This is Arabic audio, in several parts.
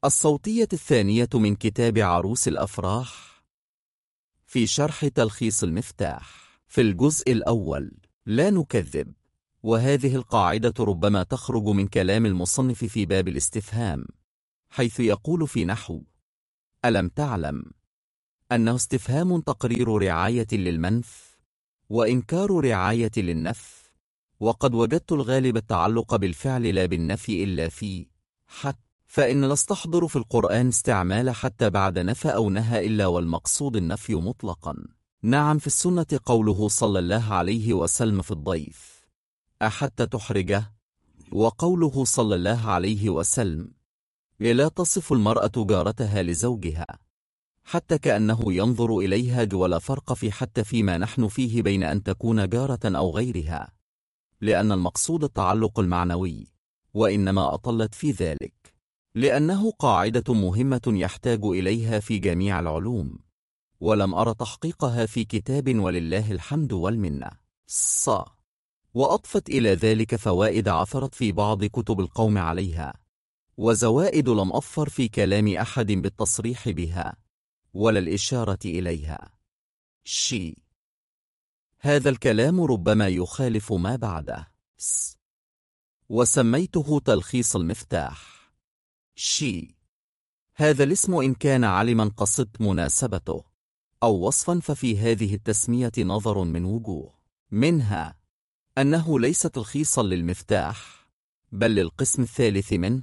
الصوتية الثانية من كتاب عروس الأفراح في شرح تلخيص المفتاح. في الجزء الأول لا نكذب، وهذه القاعدة ربما تخرج من كلام المصنف في باب الاستفهام، حيث يقول في نحو ألم تعلم أنه استفهام تقرير رعاية للمنف وإنكار رعاية للنف، وقد وجدت الغالب التعلق بالفعل لا بالنفي إلا في حتى، فإن لا استحضر في القرآن استعمال حتى بعد نفى أو نهى إلا والمقصود النفي مطلقا. نعم، في السنة قوله صلى الله عليه وسلم في الضيف أحتى تحرجه، وقوله صلى الله عليه وسلم لا تصف المرأة جارتها لزوجها، حتى كأنه ينظر إليها ولا فرق في حتى فيما نحن فيه بين أن تكون جارة أو غيرها، لأن المقصود التعلق المعنوي، وإنما أطلت في ذلك لأنه قاعدة مهمة يحتاج إليها في جميع العلوم، ولم أرى تحقيقها في كتاب ولله الحمد والمنة. وأضفت إلى ذلك فوائد عثرت في بعض كتب القوم عليها، وزوائد لم أظفر في كلام أحد بالتصريح بها ولا الإشارة إليها. هذا الكلام ربما يخالف ما بعده، وسميته تلخيص المفتاح. هذا الاسم إن كان علما قصدت مناسبته أو وصفا، ففي هذه التسمية نظر من وجوه، منها أنه ليس تلخيصا للمفتاح بل للقسم الثالث منه،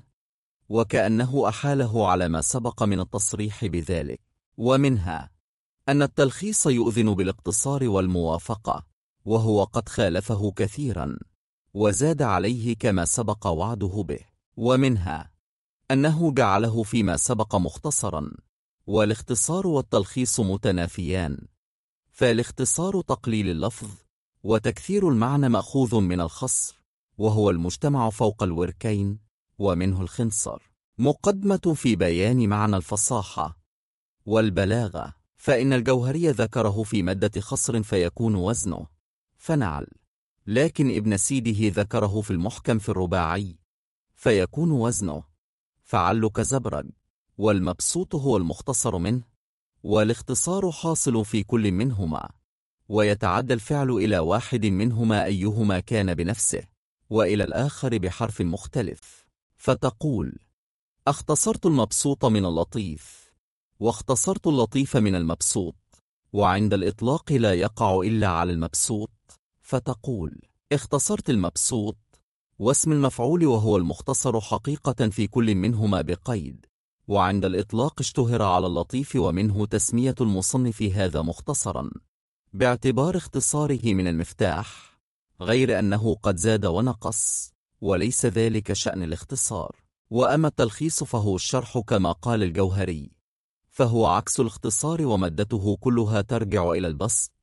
وكأنه أحاله على ما سبق من التصريح بذلك، ومنها أن التلخيص يؤذن بالاقتصار والموافقة، وهو قد خالفه كثيرا وزاد عليه كما سبق وعده به، ومنها أنه جعله فيما سبق مختصرا، والاختصار والتلخيص متنافيان، فالاختصار تقليل اللفظ وتكثير المعنى مأخوذ من الخصر، وهو المجتمع فوق الوركين، ومنه الخنصر. مقدمة في بيان معنى الفصاحة والبلاغة، فإن الجوهري ذكره في مادة خصر فيكون وزنه فنعل، لكن ابن سيده ذكره في المحكم في الرباعي فيكون وزنه فعل كزبرج، والمبسوط هو المختصر منه، والاختصار حاصل في كل منهما، ويتعدى الفعل إلى واحد منهما أيهما كان بنفسه، وإلى الآخر بحرف مختلف، فتقول اختصرت المبسوط من اللطيف، واختصرت اللطيف من المبسوط، وعند الإطلاق لا يقع إلا على المبسوط، فتقول اختصرت المبسوط، واسم المفعول وهو المختصر حقيقة في كل منهما بقيد، وعند الإطلاق اشتهر على اللطيف، ومنه تسمية المصنف هذا مختصرا باعتبار اختصاره من المفتاح، غير أنه قد زاد ونقص، وليس ذلك شأن الاختصار. وأما التلخيص فهو الشرح كما قال الجوهري، فهو عكس الاختصار، ومادته كلها ترجع إلى البسط،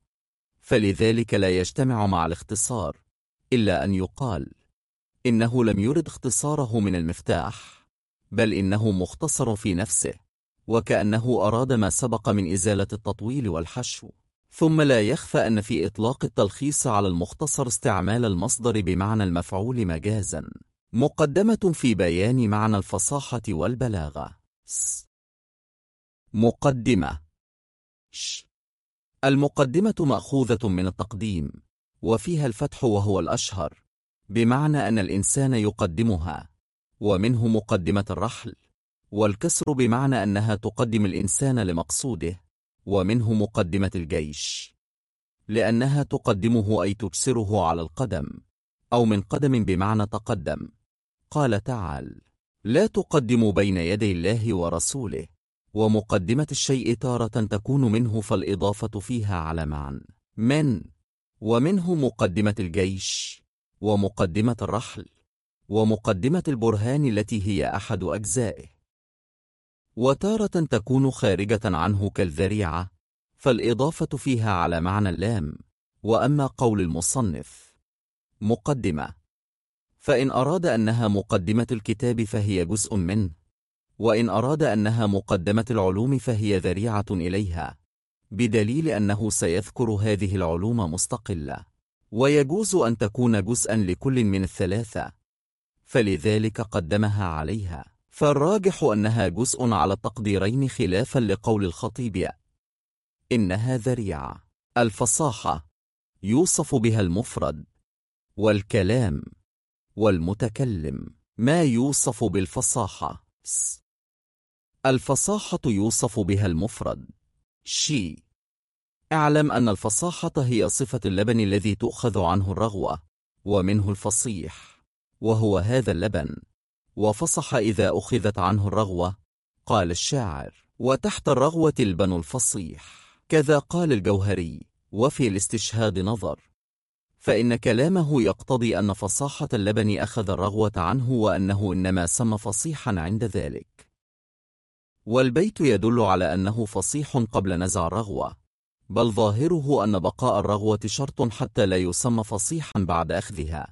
فلذلك لا يجتمع مع الاختصار، إلا أن يقال إنه لم يرد اختصاره من المفتاح، بل إنه مختصر في نفسه، وكأنه أراد ما سبق من إزالة التطويل والحشو. ثم لا يخفى أن في إطلاق التلخيص على المختصر استعمال المصدر بمعنى المفعول مجازا. مقدمة في بيان معنى الفصاحة والبلاغة. مقدمة. المقدمة مأخوذة من التقديم، وفيها الفتح وهو الأشهر، بمعنى أن الإنسان يقدمها، ومنه مقدمة الرحل، والكسر بمعنى أنها تقدم الإنسان لمقصوده، ومنه مقدمة الجيش، لأنها تقدمه أي تكسره على القدم، أو من قدم بمعنى تقدم. قال تعالى لا تقدموا بين يدي الله ورسوله، ومقدمة الشيء تارة تكون منه، فالإضافة فيها على معنى من، ومنه مقدمة الجيش، ومقدمة الرحل، ومقدمة البرهان التي هي أحد أجزائه، وتارة تكون خارجة عنه كالذريعة، فالإضافة فيها على معنى اللام. وأما قول المصنف مقدمة، فإن أراد أنها مقدمة الكتاب فهي جزء منه، وإن أراد أنها مقدمة العلوم فهي ذريعة إليها، بدليل أنه سيذكر هذه العلوم مستقلة، ويجوز أن تكون جزءا لكل من الثلاثة، فلذلك قدمها عليها. فالراجح أنها جزء على التقديرين خلافا لقول الخطيب إنها ذريعة. الفصاحة يوصف بها المفرد والكلام والمتكلم. ما يوصف بالفصاحة؟ الفصاحة يوصف بها المفرد. اعلم أن الفصاحة هي صفة اللبن الذي تؤخذ عنه الرغوة ومنه الفصيح، وهو هذا اللبن. وفصح إذا أخذت عنه الرغوة، قال الشاعر: وتحت الرغوة البن الفصيح. كذا قال الجوهري. وفي الاستشهاد نظر، فإن كلامه يقتضي أن فصاحة اللبن أخذ الرغوة عنه، وأنه إنما سمى فصيحا عند ذلك. والبيت يدل على أنه فصيح قبل نزع الرغوة، بل ظاهره أن بقاء الرغوة شرط حتى لا يسمى فصيحا بعد أخذها،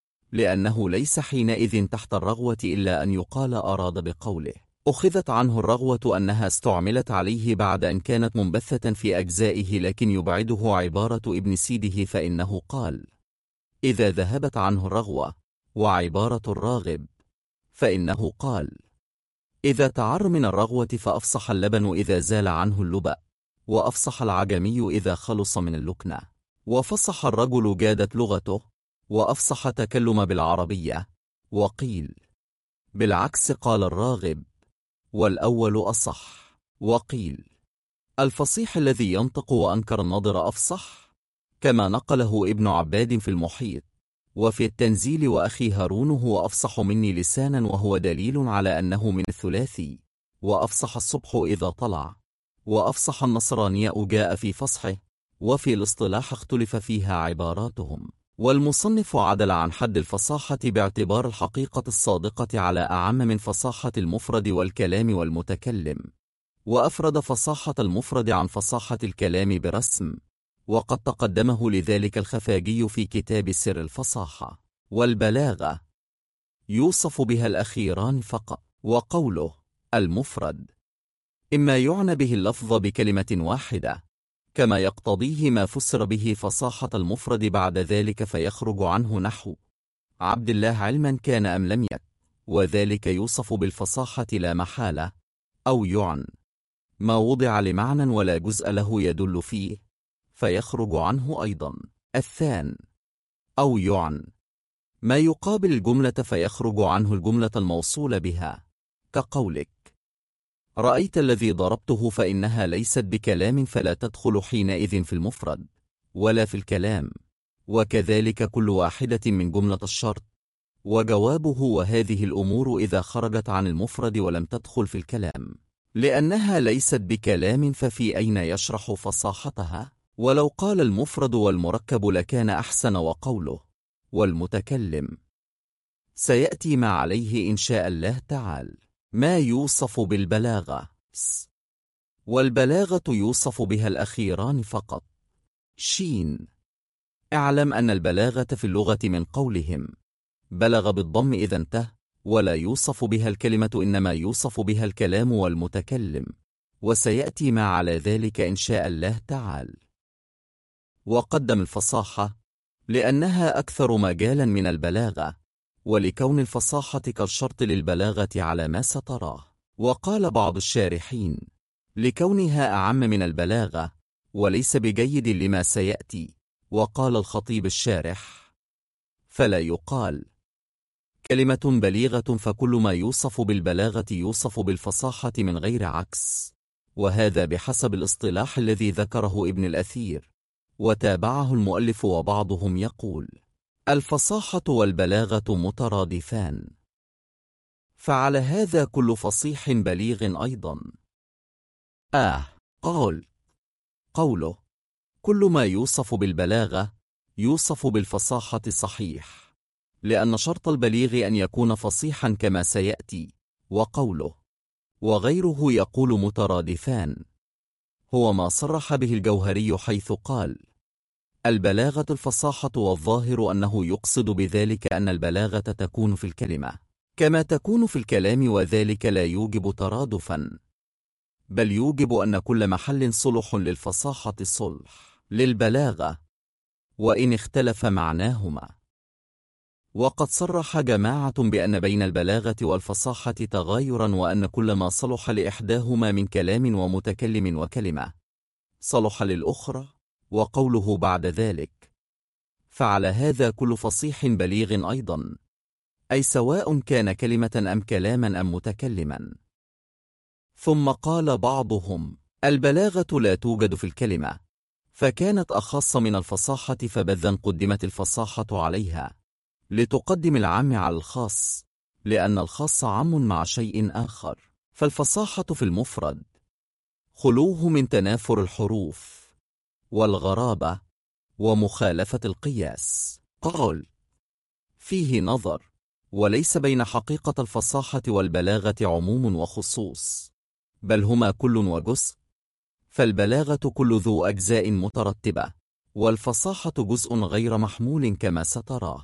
لأنه ليس حينئذ تحت الرغوة إلا أن يقال أراد بقوله أخذت عنه الرغوة أنها استعملت عليه بعد أن كانت منبثة في أجزائه، لكن يبعده عبارة ابن سيده، فإنه قال إذا ذهبت عنه الرغوة، وعبارة الراغب فإنه قال إذا تعر من الرغوة، فأفصح اللبن إذا زال عنه اللبأ، وأفصح العجمي إذا خلص من اللكنة. وفصح الرجل جادت لغته، وأفصح تكلم بالعربية. وقيل بالعكس، قال الراغب والأول أصح. وقيل الفصيح الذي ينطق وأنكر الناظر أفصح، كما نقله ابن عباد في المحيط. وفي التنزيل وأخي هارون هو أفصح مني لسانا، وهو دليل على أنه من الثلاثي. وأفصح الصبح إذا طلع، وأفصح النصرانياء جاء في فصحه. وفي الاصطلاح اختلف فيها عباراتهم، والمصنف عدل عن حد الفصاحة باعتبار الحقيقة الصادقة على أعم من فصاحة المفرد والكلام والمتكلم، وأفرد فصاحة المفرد عن فصاحة الكلام برسم، وقد تقدمه لذلك الخفاجي في كتاب سر الفصاحة. والبلاغة يوصف بها الأخيران فقط. وقوله المفرد إما يعنى به اللفظ بكلمة واحدة، كما يقتضيه ما فسر به فصاحة المفرد بعد ذلك، فيخرج عنه نحو عبد الله علما كان أم لم يك، وذلك يوصف بالفصاحة لا محالة. أو يعن ما وضع لمعنى ولا جزء له يدل فيه، فيخرج عنه أيضا. الثان أو يعن ما يقابل الجملة، فيخرج عنه الجملة الموصولة بها، كقولك رأيت الذي ضربته، فإنها ليست بكلام، فلا تدخل حينئذ في المفرد ولا في الكلام. وكذلك كل واحدة من جملة الشرط وجوابه، وهذه الأمور إذا خرجت عن المفرد ولم تدخل في الكلام لأنها ليست بكلام، ففي أين يشرح فصاحتها؟ ولو قال المفرد والمركب لكان أحسن. وقوله والمتكلم سيأتي ما عليه إن شاء الله تعالى. ما يوصف بالبلاغة؟ والبلاغة يوصف بها الأخيران فقط. اعلم أن البلاغة في اللغة من قولهم بلغ بالضم إذا انتهى، ولا يوصف بها الكلمة، إنما يوصف بها الكلام والمتكلم، وسيأتي ما على ذلك إن شاء الله تعالى. وقدم الفصاحة لأنها أكثر مجالا من البلاغة، ولكون الفصاحة كالشرط للبلاغة على ما ستراه. وقال بعض الشارحين لكونها أعم من البلاغة وليس بجيد لما سيأتي. وقال الخطيب الشارح فلا يقال كلمة بليغة، فكل ما يوصف بالبلاغة يوصف بالفصاحة من غير عكس، وهذا بحسب الاصطلاح الذي ذكره ابن الأثير وتابعه المؤلف. وبعضهم يقول الفصاحة والبلاغة مترادفان، فعلى هذا كل فصيح بليغ أيضا. قوله كل ما يوصف بالبلاغة يوصف بالفصاحة صحيح، لأن شرط البليغ أن يكون فصيحا كما سيأتي. وقوله وغيره يقول مترادفان هو ما صرح به الجوهري، حيث قال البلاغة الفصاحة، والظاهر أنه يقصد بذلك أن البلاغة تكون في الكلمة كما تكون في الكلام، وذلك لا يوجب ترادفا، بل يوجب أن كل محل صلح للفصاحة صلح للبلاغة، وإن اختلف معناهما. وقد صرح جماعة بأن بين البلاغة والفصاحة تغايرا، وأن كل ما صلح لإحداهما من كلام ومتكلم وكلمة صلح للأخرى، وقوله بعد ذلك فعلى هذا كل فصيح بليغ أيضا، أي سواء كان كلمة أم كلاما أم متكلما. ثم قال بعضهم: البلاغة لا توجد في الكلمة، فكانت أخص من الفصاحة، فبذا قدمت الفصاحة عليها لتقدم العام على الخاص، لأن الخاص عام مع شيء آخر. فالفصاحة في المفرد خلوه من تنافر الحروف والغرابة ومخالفة القياس. قال: فيه نظر، وليس بين حقيقة الفصاحة والبلاغة عموم وخصوص، بل هما كل وجزء، فالبلاغة كل ذو أجزاء مترتبة، والفصاحة جزء غير محمول كما ستراه.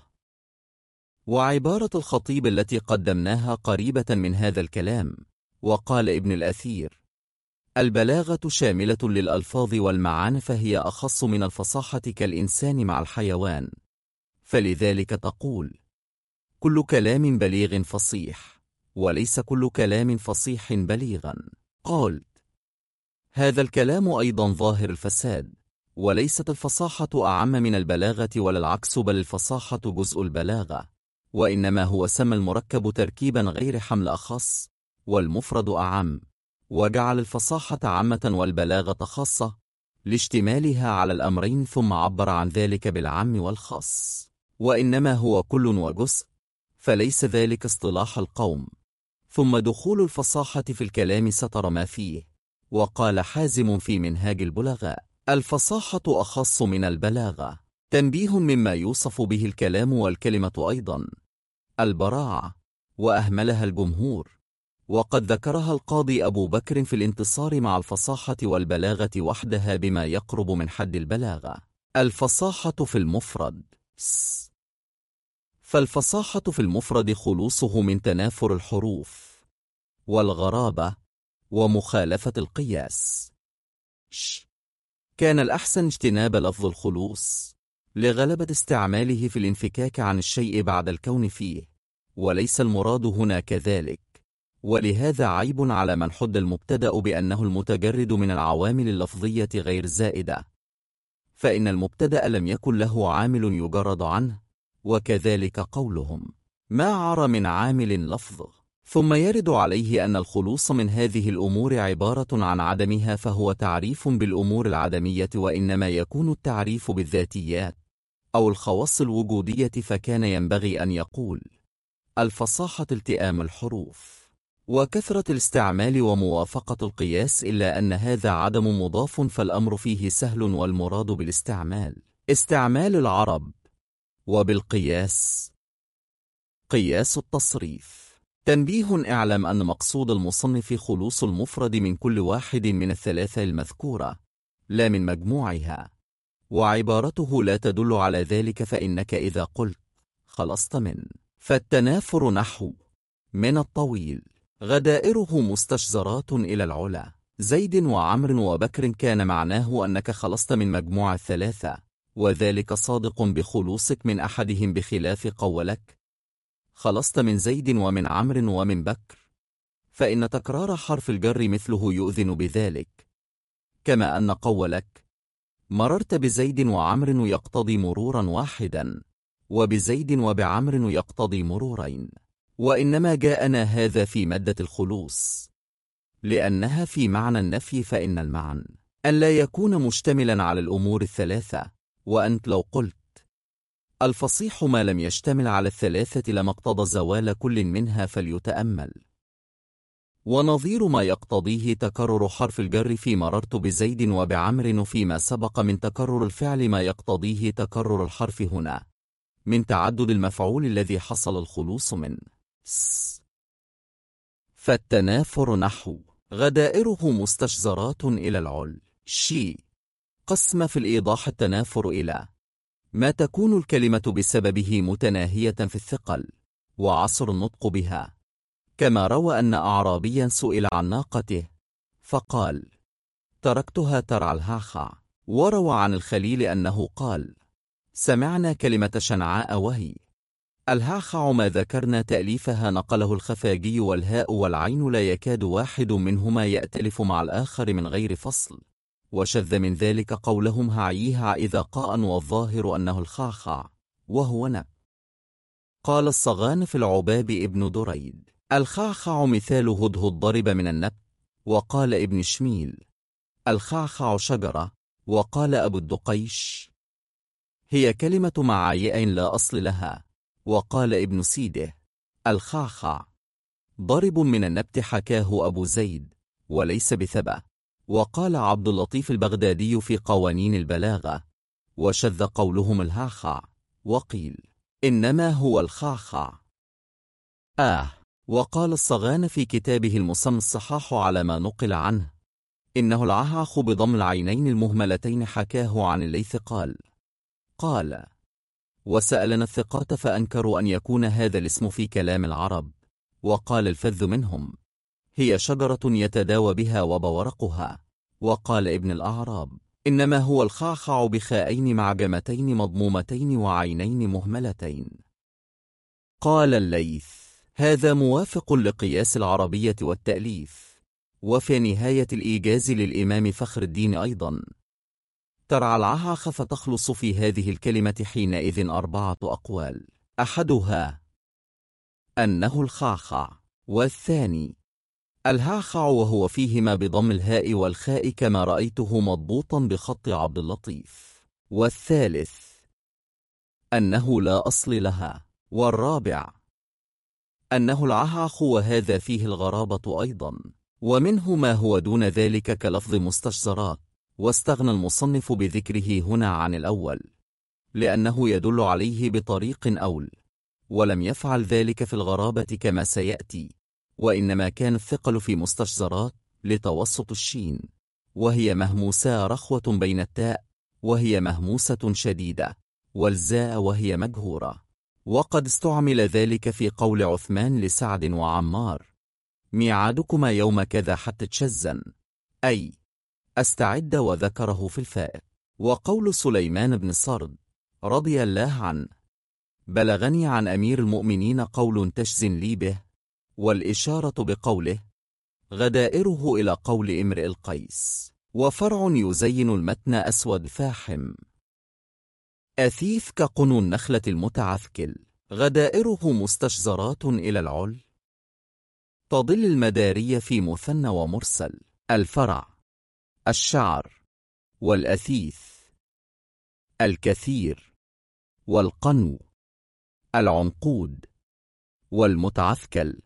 وعبارة الخطيب التي قدمناها قريبة من هذا الكلام. وقال ابن الأثير: البلاغة شاملة للألفاظ والمعاني، فهي أخص من الفصاحة كالإنسان مع الحيوان، فلذلك تقول: كل كلام بليغ فصيح، وليس كل كلام فصيح بليغا. قال: هذا الكلام أيضا ظاهر الفساد، وليست الفصاحة أعم من البلاغة ولا العكس، بل الفصاحة جزء البلاغة، وإنما هو سمى المركب تركيبا غير حمل أخص، والمفرد أعم، وجعل الفصاحة عامة والبلاغة خاصة لاشتمالها على الأمرين، ثم عبر عن ذلك بالعام والخاص، وإنما هو كل وجزء، فليس ذلك اصطلاح القوم. ثم دخول الفصاحة في الكلام ستر ما فيه. وقال حازم في منهاج البلغاء: الفصاحة أخص من البلاغة. تنبيه مما يوصف به الكلام والكلمة أيضا: البراعة، وأهملها الجمهور، وقد ذكرها القاضي أبو بكر في الانتصار مع الفصاحة والبلاغة وحدها بما يقرب من حد البلاغة. الفصاحة في المفرد. فالفصاحة في المفرد خلوصه من تنافر الحروف والغرابة ومخالفة القياس. كان الأحسن اجتناب لفظ الخلوص لغلبة استعماله في الانفكاك عن الشيء بعد الكون فيه، وليس المراد هنا كذلك، ولهذا عيب على من حد المبتدأ بأنه المتجرد من العوامل اللفظية غير زائدة، فإن المبتدأ لم يكن له عامل يجرد عنه، وكذلك قولهم: ما عر من عامل لفظه. ثم يرد عليه أن الخلوص من هذه الأمور عبارة عن عدمها، فهو تعريف بالأمور العدمية، وإنما يكون التعريف بالذاتيات أو الخواص الوجودية، فكان ينبغي أن يقول: الفصاحة التئام الحروف وكثرة الاستعمال وموافقة القياس، إلا أن هذا عدم مضاف، فالأمر فيه سهل، والمراد بالاستعمال استعمال العرب، وبالقياس قياس التصريف. تنبيه: اعلم أن مقصود المصنف خلوص المفرد من كل واحد من الثلاثة المذكورة، لا من مجموعها، وعبارته لا تدل على ذلك، فإنك إذا قلت خلصت من، فالتنافر نحو من الطويل غدائره مستشزرات إلى العلا زيد وعمر وبكر، كان معناه أنك خلصت من مجموع الثلاثة، وذلك صادق بخلوصك من أحدهم، بخلاف قولك خلصت من زيد ومن عمر ومن بكر، فإن تكرار حرف الجر مثله يؤذن بذلك، كما أن قولك مررت بزيد وعمر يقتضي مرورا واحدا، وبزيد وبعمر يقتضي مرورين. وإنما جاءنا هذا في مادة الخلوص لأنها في معنى النفي، فإن المعنى أن لا يكون مشتملا على الأمور الثلاثة، وأنت لو قلت الفصيح ما لم يشتمل على الثلاثة لما اقتضى زوال كل منها، فليتأمل. ونظير ما يقتضيه تكرر حرف الجر في مررت بزيد وبعمر فيما سبق من تكرر الفعل ما يقتضيه تكرر الحرف هنا من تعدد المفعول الذي حصل الخلوص من. فالتنافر نحو غدائره مستشزرات إلى العل قسم في الإيضاح التنافر إلى ما تكون الكلمة بسببه متناهية في الثقل وعصر النطق بها، كما روى أن أعرابيا سئل عن ناقته فقال تركتها ترعى الهعخع. وروى عن الخليل أنه قال سمعنا كلمة شنعاء وهي الهعخع ما ذكرنا تأليفها نقله الخفاجي، والهاء والعين لا يكاد واحد منهما يأتلف مع الآخر من غير فصل، وشذ من ذلك قولهم هعيها إذا قاء، والظاهر أنه الخعخع وهو نب. قال الصغان في العباب ابن دريد: الخعخع مثال هدهد ضرب من النب. وقال ابن شميل: الخعخع شجرة. وقال أبو الدقيش: هي كلمة معايئ لا أصل لها. وقال ابن سيده: الخعخع ضرب من النبت، حكاه أبو زيد وليس بثبة. وقال عبد اللطيف البغدادي في قوانين البلاغة: وشذ قولهم الهعخع، وقيل إنما هو الخعخع. وقال الصغان في كتابه المسمى الصحاح على ما نقل عنه: إنه العهعخ بضم العينين المهملتين، حكاه عن الليث قال: وسألنا الثقات فأنكروا أن يكون هذا الاسم في كلام العرب. وقال الفذ منهم: هي شجرة يتداوى بها وبورقها. وقال ابن الأعراب: إنما هو الخعخع بخاءين معجمتين مضمومتين وعينين مهملتين. قال الليث: هذا موافق لقياس العربية والتأليف. وفي نهاية الإيجاز للإمام فخر الدين أيضا: ترعى العهعخ فتخلص في هذه الكلمة حينئذ 4 أقوال: أحدها أنه الخعخع، والثاني الهعخع وهو فيهما بضم الهاء والخاء كما رأيته مضبوطا بخط عبد اللطيف، والثالث أنه لا أصل لها، والرابع أنه العهعخ وهذا فيه الغرابة أيضا. ومنه ما هو دون ذلك كلفظ مستشزرات، واستغنى المصنف بذكره هنا عن الأول لأنه يدل عليه بطريق أول، ولم يفعل ذلك في الغرابة كما سيأتي، وإنما كان الثقل في مستشزرات لتوسط الشين، وهي مهموسة رخوة بين التاء وهي مهموسة شديدة، والزاء وهي مجهورة. وقد استعمل ذلك في قول عثمان لسعد وعمار: ميعادكما يوم كذا حتى تشزن، أي أستعد، وذكره في الفائق. وقول سليمان بن صرد رضي الله عنه: بلغني عن أمير المؤمنين قول تشزن لي به، والإشارة بقوله غدائره إلى قول امرئ القيس. وفرع يزين المتن أسود فاحم أثيف كقنو النخلة المتعثكل، غدائره مستشزرات إلى العل، تضل المداري في مثنى ومرسل. الفرع الشعر، والأثيث الكثير، والقنو العنقود، والمتعثكل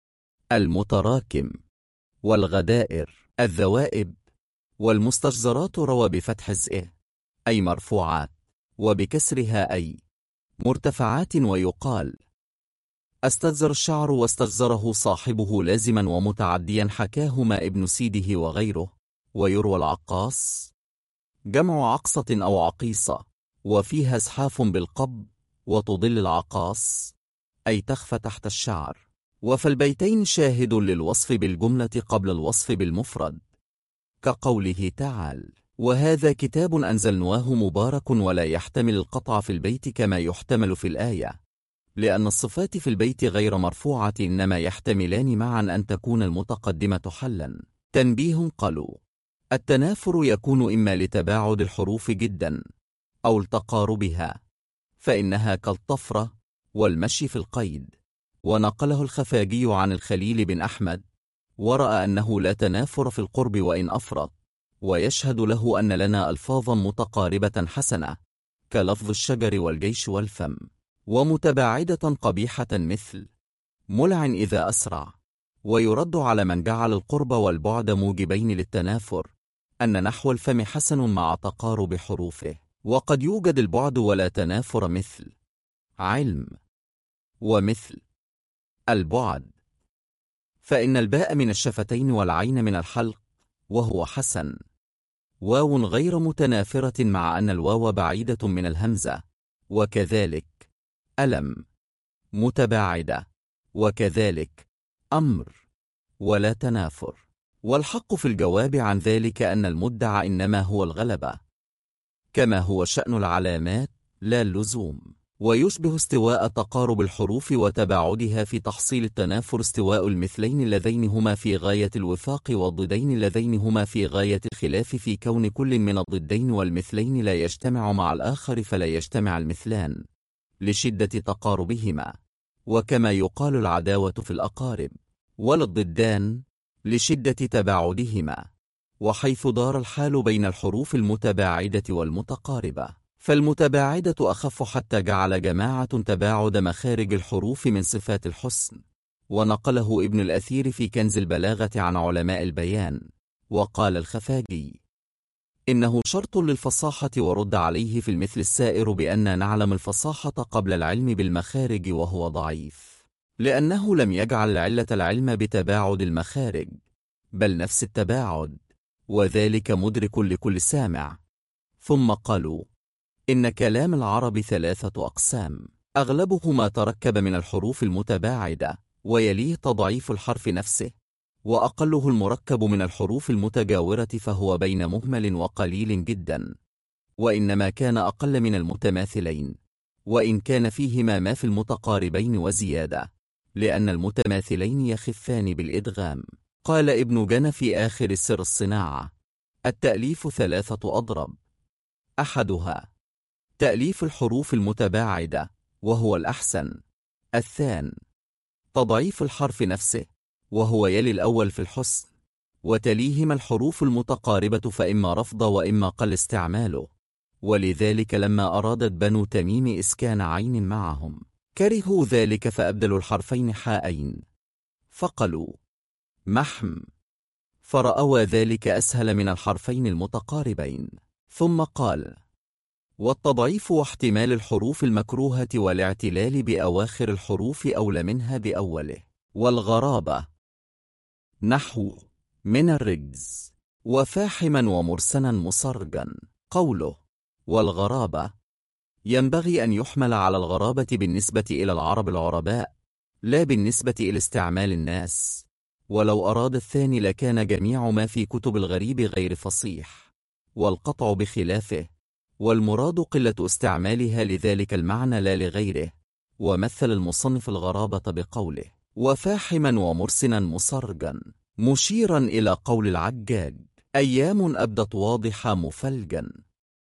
المتراكم، والغدائر الذوائب. والمستشزرات روى بفتح الزئ أي مرفوعات، وبكسرها أي مرتفعات. ويقال استجزر الشعر واستجزره صاحبه لازما ومتعديا، حكاهما ابن سيده وغيره. ويروى العقاص جمع عقصة أو عقيصة، وفيها اسحاف بالقب، وتضل العقاص أي تخفى تحت الشعر. وفي البيتين شاهد للوصف بالجملة قبل الوصف بالمفرد، كقوله تعالى: وهذا كتاب أنزلناه مبارك، ولا يحتمل القطع في البيت كما يحتمل في الآية، لأن الصفات في البيت غير مرفوعة، إنما يحتملان معا أن تكون المتقدمة حلا. تنبيه: قالوا التنافر يكون إما لتباعد الحروف جدا أو لتقاربها، فإنها كالطفرة والمشي في القيد. ونقله الخفاجي عن الخليل بن أحمد، ورأى أنه لا تنافر في القرب وإن أفرط، ويشهد له أن لنا ألفاظا متقاربة حسنة كلفظ الشجر والجيش والفم، ومتباعدة قبيحة مثل ملع إذا أسرع. ويرد على من جعل القرب والبعد موجبين للتنافر أن نحو الفم حسن مع تقارب حروفه، وقد يوجد البعد ولا تنافر مثل علم ومثل البعد، فإن الباء من الشفتين والعين من الحلق وهو حسن. واو غير متنافرة مع أن الواو بعيدة من الهمزة، وكذلك ألم متباعدة، وكذلك أمر ولا تنافر. والحق في الجواب عن ذلك أن المدعى إنما هو الغلبة، كما هو شأن العلامات لا اللزوم. ويشبه استواء تقارب الحروف وتباعدها في تحصيل التنافر استواء المثلين اللذين هما في غاية الوفاق والضدين اللذين هما في غاية الخلاف في كون كل من الضدين والمثلين لا يجتمع مع الآخر فلا يجتمع المثلان لشدة تقاربهما، وكما يقال العداوة في الأقارب، ولا الضدان لشدة تباعدهما. وحيث دار الحال بين الحروف المتباعدة والمتقاربة، فالمتباعدة أخف حتى جعل جماعة تباعد مخارج الحروف من صفات الحسن. ونقله ابن الأثير في كنز البلاغة عن علماء البيان. وقال الخفاجي إنه شرط للفصاحة، ورد عليه في المثل السائر بأن نعلم الفصاحة قبل العلم بالمخارج، وهو ضعيف، لأنه لم يجعل علة العلم بتباعد المخارج، بل نفس التباعد، وذلك مدرك لكل سامع. ثم قالوا إن كلام العرب 3 أقسام، أغلبه ما تركب من الحروف المتباعدة، ويليه تضعيف الحرف نفسه، وأقله المركب من الحروف المتجاورة، فهو بين مهمل وقليل جدا، وإنما كان أقل من المتماثلين، وإن كان فيهما ما في المتقاربين وزيادة، لأن المتماثلين يخفان بالإدغام. قال ابن جنى في آخر سر الصناعة: التأليف 3 أضرب، أحدها تأليف الحروف المتباعدة، وهو الأحسن. الثان تضعيف الحرف نفسه، وهو يلي الأول في الحسن، وتليهما الحروف المتقاربة، فإما رفض وإما قل استعماله. ولذلك لما أرادت بنو تميم إسكان عين معهم كرهوا ذلك، فأبدلوا الحرفين حاءين فقالوا محم، فرأوا ذلك أسهل من الحرفين المتقاربين. ثم قال: والتضعيف واحتمال الحروف المكروهة والاعتلال بأواخر الحروف أولى منها بأوله. والغرابة نحو من الرجز وفاحما ومرسنا مصرجا. قوله والغرابة ينبغي أن يحمل على الغرابة بالنسبة إلى العرب العرباء، لا بالنسبة إلى استعمال الناس، ولو أراد الثاني لكان جميع ما في كتب الغريب غير فصيح، والقطع بخلافه، والمراد قلة استعمالها لذلك المعنى لا لغيره. ومثل المصنف الغرابة بقوله وفاحما ومرسنا مصرجا، مشيرا إلى قول العجاج: أيام أبدت واضحة مفلجا،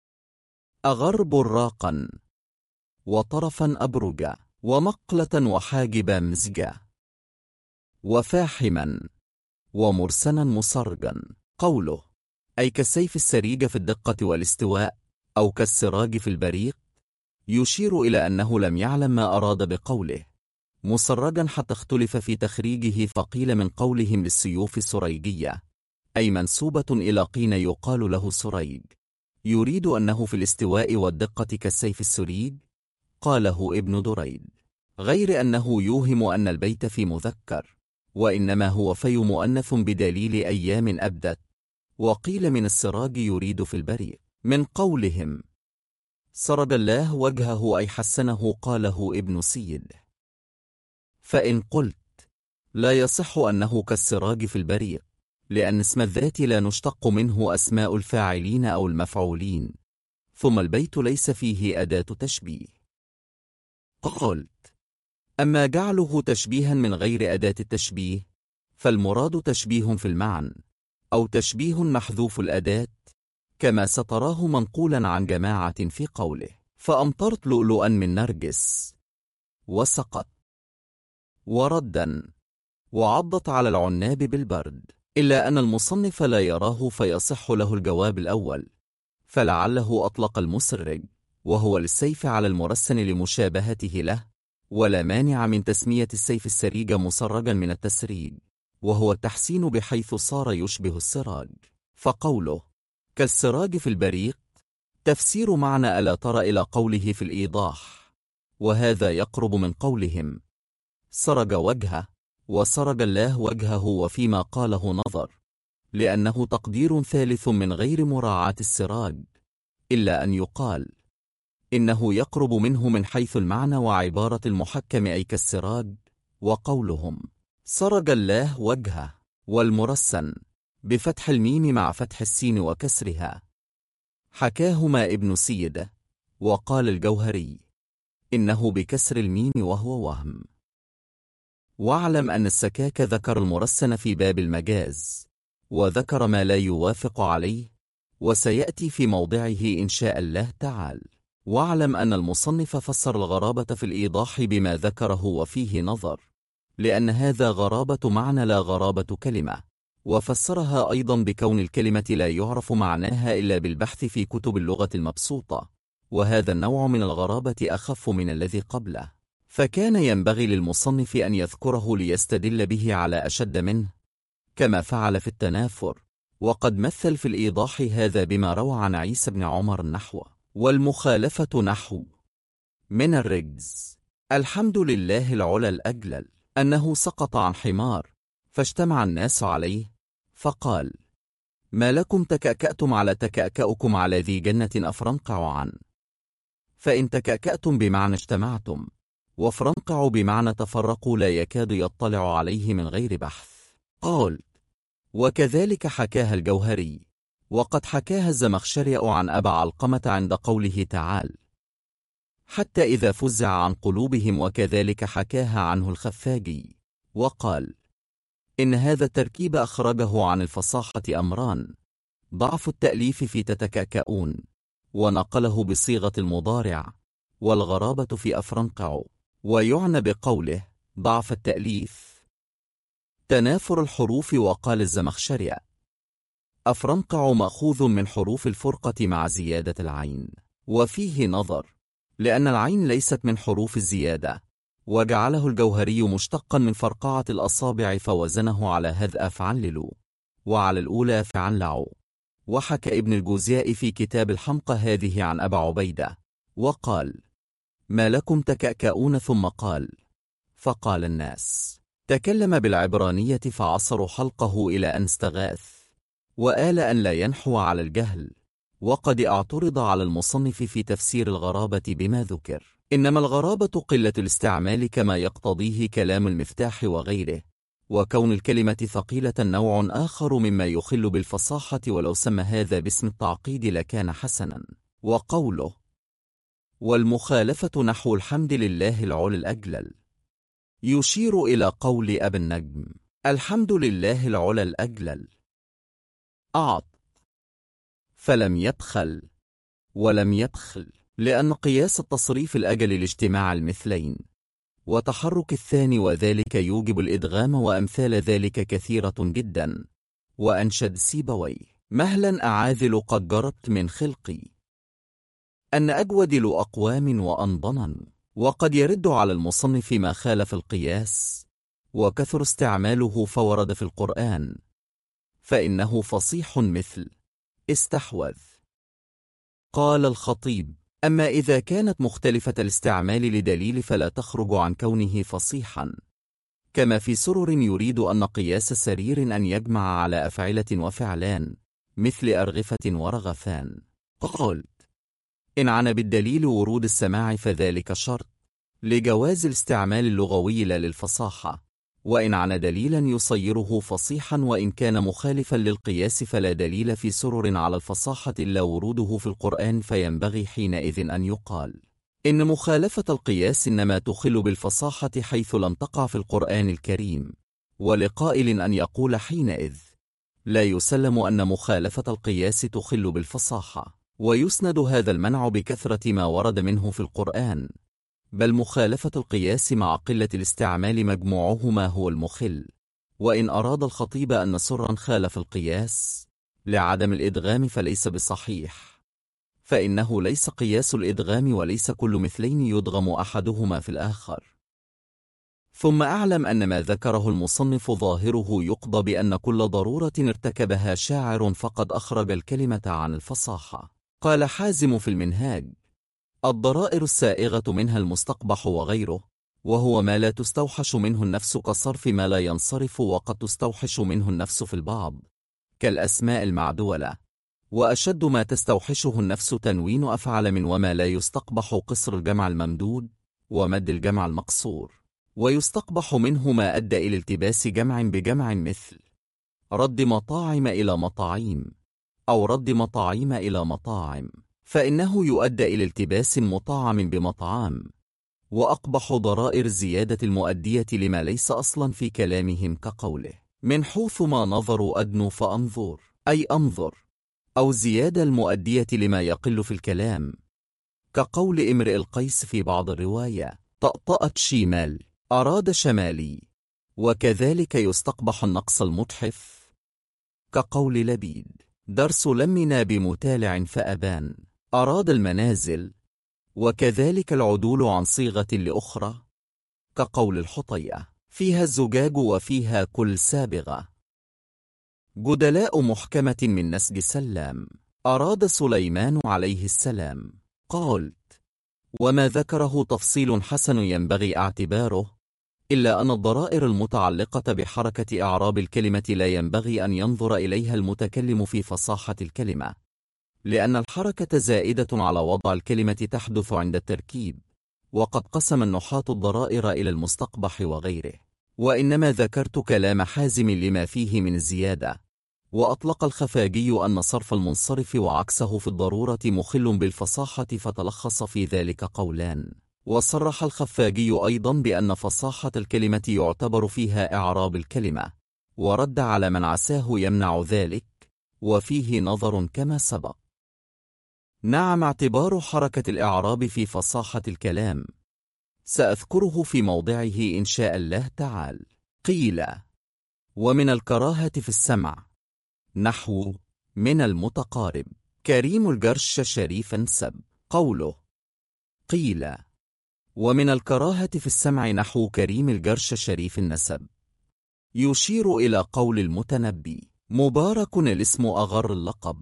أغرب راقا وطرفا أبرجا، ومقلة وحاجبا مزجا. وفاحما ومرسنا مصرجا قوله أي كالسيف السريج في الدقة والاستواء، أو كالسراج في البريق، يشير إلى أنه لم يعلم ما أراد بقوله مصرجا حتى اختلف في تخريجه، فقيل من قولهم للسيوف سريجية، أي منسوبة إلى قين يقال له سريج، يريد أنه في الاستواء والدقة كالسيف السريج. قاله ابن دريد، غير أنه يوهم أن البيت في مذكر، وإنما هو في مؤنث بدليل أيام أبدت. وقيل من السراج يريد في البريق. من قولهم سرج الله وجهه أي حسنه، قاله ابن سيد. فإن قلت لا يصح أنه كالسراج في البريق، لأن اسم الذات لا نشتق منه أسماء الفاعلين أو المفعولين، ثم البيت ليس فيه أداة تشبيه. قلت أما جعله تشبيها من غير أداة التشبيه، فالمراد تشبيه في المعنى، أو تشبيه محذوف الأداة، كما ستراه منقولا عن جماعة في قوله فأمطرت لؤلؤا من نرجس، وسقط، وردا، وعضت على العناب بالبرد. إلا أن المصنف لا يراه، فيصح له الجواب الأول، فلعله أطلق المسرج، وهو للسيف على المرسن لمشابهته له، ولا مانع من تسمية السيف السريج مسرجا من التسريج، وهو التحسين بحيث صار يشبه السراج. فقوله كالسراج في البريق تفسير معنى ألا ترى إلى قوله في الإيضاح، وهذا يقرب من قولهم سرج وجهه وسرج الله وجهه، وفيما قاله نظر، لأنه تقدير ثالث من غير مراعاة السراج، إلا أن يقال إنه يقرب منه من حيث المعنى وعبارة المحكم أي كالسراج. وقولهم سرج الله وجهه والمرسن بفتح الميم مع فتح السين وكسرها حكاهما ابن سيد. وقال الجوهري إنه بكسر الميم وهو وهم. واعلم أن السكاك ذكر المرسن في باب المجاز، وذكر ما لا يوافق عليه، وسيأتي في موضعه إن شاء الله تعالى. واعلم أن المصنف فسر الغرابة في الإيضاح بما ذكره وفيه نظر، لأن هذا غرابة معنى لا غرابة كلمة، وفسرها أيضا بكون الكلمة لا يعرف معناها إلا بالبحث في كتب اللغة المبسوطة، وهذا النوع من الغرابة أخف من الذي قبله، فكان ينبغي للمصنف أن يذكره ليستدل به على أشد منه، كما فعل في التنافر. وقد مثل في الإيضاح هذا بما روى عن عيسى بن عمر النحو: والمخالفة نحو من الرجز. الحمد لله العلا الأجلل أنه سقط عن حمار، فاجتمع الناس عليه، فقال: ما لكم تكأكأتم على تكأكأكم على ذي جنة أفرنقع عن. فإن تكأكأتم بمعنى اجتمعتم، وافرنقعوا بمعنى تفرقوا لا يكاد يطلع عليه من غير بحث. قال: وكذلك حكاها الجوهري، وقد حكاها الزمخشري عن أبا علقمة عند قوله تعالى: حتى إذا فزع عن قلوبهم، وكذلك حكاها عنه الخفاجي، وقال: إن هذا التركيب أخرجه عن الفصاحة أمران: ضعف التأليف في تتكأكؤون، ونقله بصيغة المضارع، والغرابة في أفرنقع. ويعنى بقوله ضعف التأليف تنافر الحروف. وقال الزمخشري: أفرنقع مأخوذ من حروف الفرقة مع زيادة العين، وفيه نظر، لأن العين ليست من حروف الزيادة، وجعله الجوهري مشتقا من فرقعة الأصابع، فوزنه على هذ أفعنللوا، وعلى الأولى فعنلعوا. وحكى ابن الجوزاء في كتاب الحمقى هذه عن أبا عبيدة، وقال: ما لكم تكأكؤون، ثم قال: فقال الناس. تكلم بالعبرانية فعصروا حلقه إلى أن استغاث، وآل أن لا ينحو على الجهل. وقد اعترض على المصنف في تفسير الغرابة بما ذكر، إنما الغرابة قلة الاستعمال كما يقتضيه كلام المفتاح وغيره، وكون الكلمة ثقيلة نوع آخر مما يخل بالفصاحة، ولو سمى هذا باسم التعقيد لكان حسنا. وقوله والمخالفة نحو الحمد لله العلا الأجلل يشير إلى قول أبي النجم: الحمد لله العلا الأجلل أعط، فلم يبخل ولم يبخل، لأن قياس التصريف الأجل لاجتماع المثلين وتحرك الثاني، وذلك يوجب الإدغام، وأمثال ذلك كثيرة جدا. وأنشد سيبويه: مهلا أعاذل قد جربت من خلقي أن أجودل أقوام وأنضنا. وقد يرد على المصنف ما خالف القياس وكثر استعماله فورد في القرآن، فإنه فصيح مثل استحوذ. قال الخطيب: أما إذا كانت مختلفة الاستعمال لدليل فلا تخرج عن كونه فصيحا، كما في سرر يريد أن قياس سرير أن يجمع على أفعلة وفعلان مثل أرغفة ورغفان. قلت: إن عن بالدليل ورود السماع فذلك شرط لجواز الاستعمال اللغوي لا للفصاحة، وإن عن دليلا يصيره فصيحا وإن كان مخالفا للقياس فلا دليل في سرر على الفصاحة إلا وروده في القرآن، فينبغي حينئذ أن يقال إن مخالفة القياس إنما تخل بالفصاحة حيث لم تقع في القرآن الكريم، ولقائل أن يقول حينئذ لا يسلم أن مخالفة القياس تخل بالفصاحة، ويسند هذا المنع بكثرة ما ورد منه في القرآن، بل مخالفة القياس مع قلة الاستعمال مجموعهما هو المخل. وإن أراد الخطيب أن سرا خالف القياس لعدم الإدغام فليس بصحيح، فإنه ليس قياس الإدغام، وليس كل مثلين يدغم أحدهما في الآخر. ثم أعلم أن ما ذكره المصنف ظاهره يقضى بأن كل ضرورة ارتكبها شاعر فقد أخرج الكلمة عن الفصاحة. قال حازم في المنهاج: الضرائر السائغة منها المستقبح وغيره، وهو ما لا تستوحش منه النفس كصرف ما لا ينصرف، وقد تستوحش منه النفس في البعض كالأسماء المعدولة، وأشد ما تستوحشه النفس تنوين أفعل من وما لا يستقبح قصر الجمع الممدود ومد الجمع المقصور، ويستقبح منه ما أدى إلى التباس جمع بجمع مثل رد مطاعم إلى مطاعيم، أو رد مطاعيم إلى مطاعم، فإنه يؤدى إلى التباس مطاعم بمطعام، وأقبح ضرائر الزيادة المؤدية لما ليس أصلا في كلامهم كقوله من حيث ما نظروا أدنو فأنظر، أي أنظر، أو الزيادة المؤدية لما يقل في الكلام كقول امرئ القيس في بعض الرواية طأطأت شمال أراد شمالي، وكذلك يستقبح النقص المتحف كقول لبيد درس لمنا بمتالع فأبان أراد المنازل، وكذلك العدول عن صيغة لأخرى كقول الحطية فيها الزجاج وفيها كل سابغة. جدلاء محكمة من نسج سلام أراد سليمان عليه السلام. قالت وما ذكره تفصيل حسن ينبغي اعتباره، إلا أن الضرائر المتعلقة بحركة إعراب الكلمة لا ينبغي أن ينظر إليها المتكلم في فصاحة الكلمة، لأن الحركة زائدة على وضع الكلمة تحدث عند التركيب، وقد قسم النحاة الضرائر إلى المستقبح وغيره، وإنما ذكرت كلام حازم لما فيه من الزيادة. وأطلق الخفاجي أن صرف المنصرف وعكسه في الضرورة مخل بالفصاحة، فتلخص في ذلك قولان. وصرح الخفاجي أيضا بأن فصاحة الكلمة يعتبر فيها إعراب الكلمة، ورد على من عساه يمنع ذلك، وفيه نظر كما سبق. نعم، اعتبار حركة الإعراب في فصاحة الكلام سأذكره في موضعه إن شاء الله تعالى. قيل ومن الكراهة في السمع نحو من المتقارب كريم الجرش شريفا سب. قوله قيل ومن الكراهة في السمع نحو كريم الجرش شريف النسب يشير إلى قول المتنبي مبارك الاسم أغر اللقب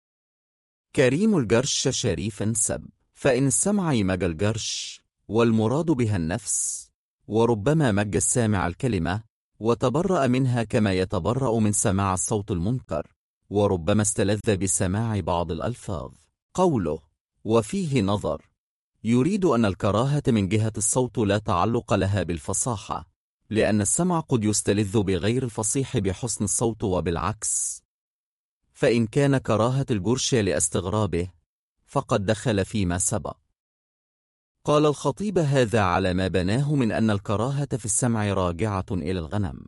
كريم الجرش شريفا سب، فإن السمع مج الجرش والمراد بها النفس، وربما مج السامع الكلمة وتبرأ منها كما يتبرأ من سماع الصوت المنكر، وربما استلذ بسماع بعض الألفاظ. قوله وفيه نظر يريد أن الكراهة من جهة الصوت لا تعلق لها بالفصاحة، لأن السمع قد يستلذ بغير الفصيح بحسن الصوت وبالعكس، فإن كان كراهة الجرش لاستغرابه فقد دخل فيما سبق. قال الخطيب هذا على ما بناه من أن الكراهة في السمع راجعة إلى الغنم،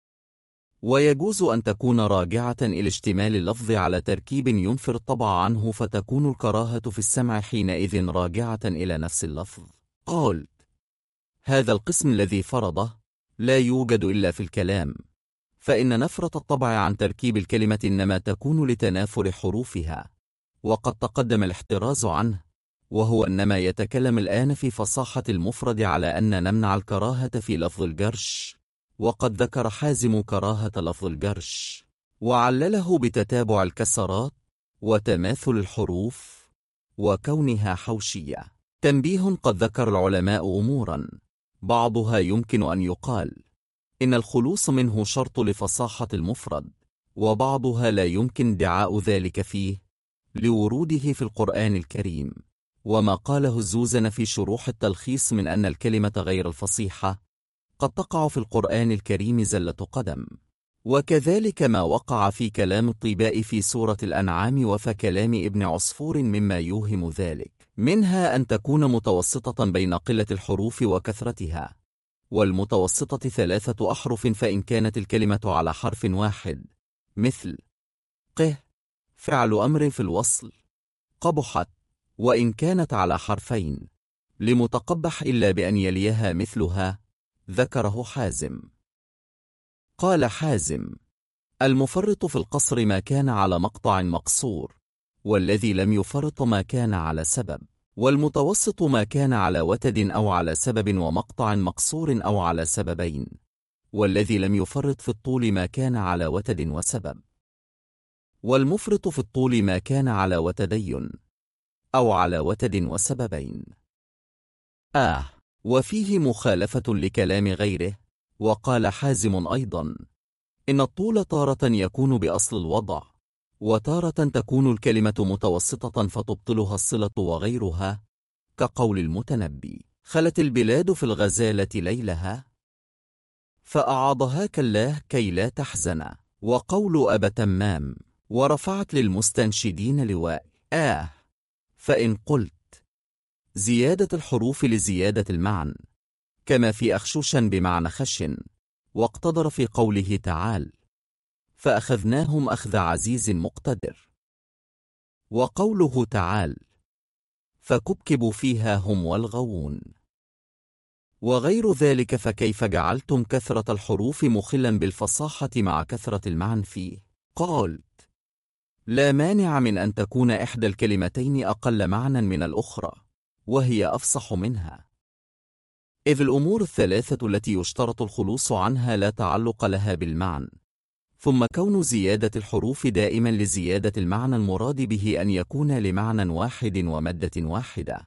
ويجوز أن تكون راجعة إلى اشتمال اللفظ على تركيب ينفر الطبع عنه، فتكون الكراهة في السمع حينئذ راجعة إلى نفس اللفظ. قال هذا القسم الذي فرضه لا يوجد إلا في الكلام، فإن نفرة الطبع عن تركيب الكلمة إنما تكون لتنافر حروفها، وقد تقدم الاحتراز عنه، وهو أنما يتكلم الآن في فصاحة المفرد على أن نمنع الكراهة في لفظ الجرش، وقد ذكر حازم كراهة لفظ الجرش وعلله بتتابع الكسرات وتماثل الحروف وكونها حوشية. تنبيه: قد ذكر العلماء أمورا بعضها يمكن أن يقال إن الخلوص منه شرط لفصاحة المفرد، وبعضها لا يمكن ادعاء ذلك فيه لوروده في القرآن الكريم، وما قاله الزوزن في شروح التلخيص من أن الكلمة غير الفصيحة قد تقع في القرآن الكريم زلة قدم، وكذلك ما وقع في كلام الطيباء في سورة الأنعام وفكلام ابن عصفور مما يوهم ذلك، منها أن تكون متوسطة بين قلة الحروف وكثرتها، والمتوسطة 3 أحرف، فإن كانت الكلمة على حرف واحد مثل قه فعل أمر في الوصل قبحت، وإن كانت على حرفين لمتقبح إلا بأن يليها مثلها، ذكره حازم. قال حازم المفرط في القصر ما كان على مقطع مقصور، والذي لم يفرط ما كان على سبب، والمتوسط ما كان على وتد أو على سبب ومقطع مقصور أو على سببين، والذي لم يفرط في الطول ما كان على وتد وسبب، والمفرط في الطول ما كان على وتدين أو على وتد وسببين. وفيه مخالفة لكلام غيره. وقال حازم أيضا إن الطول تارة يكون بأصل الوضع، وتارة تكون الكلمة متوسطة فتبطلها الصلة وغيرها، كقول المتنبي خلت البلاد في الغزالة ليلها فأعاضها كالله كي لا تحزن، وقول أبا تمام ورفعت للمستنشدين لواء فإن قلت زيادة الحروف لزيادة المعنى، كما في أخشوشا بمعنى خش، واقتدر في قوله تعالى فأخذناهم أخذ عزيز مقتدر، وقوله تعالى فكبكبوا فيها هم والغاوون، وغير ذلك. فكيف جعلتم كثرة الحروف مخلا بالفصاحة مع كثرة المعنى فيه؟ قال لا مانع من أن تكون إحدى الكلمتين أقل معنى من الأخرى وهي أفصح منها، إذ الأمور الثلاثة التي يشترط الخلوص عنها لا تعلق لها بالمعنى. ثم كون زيادة الحروف دائما لزيادة المعنى المراد به أن يكون لمعنى واحد ومادة واحدة،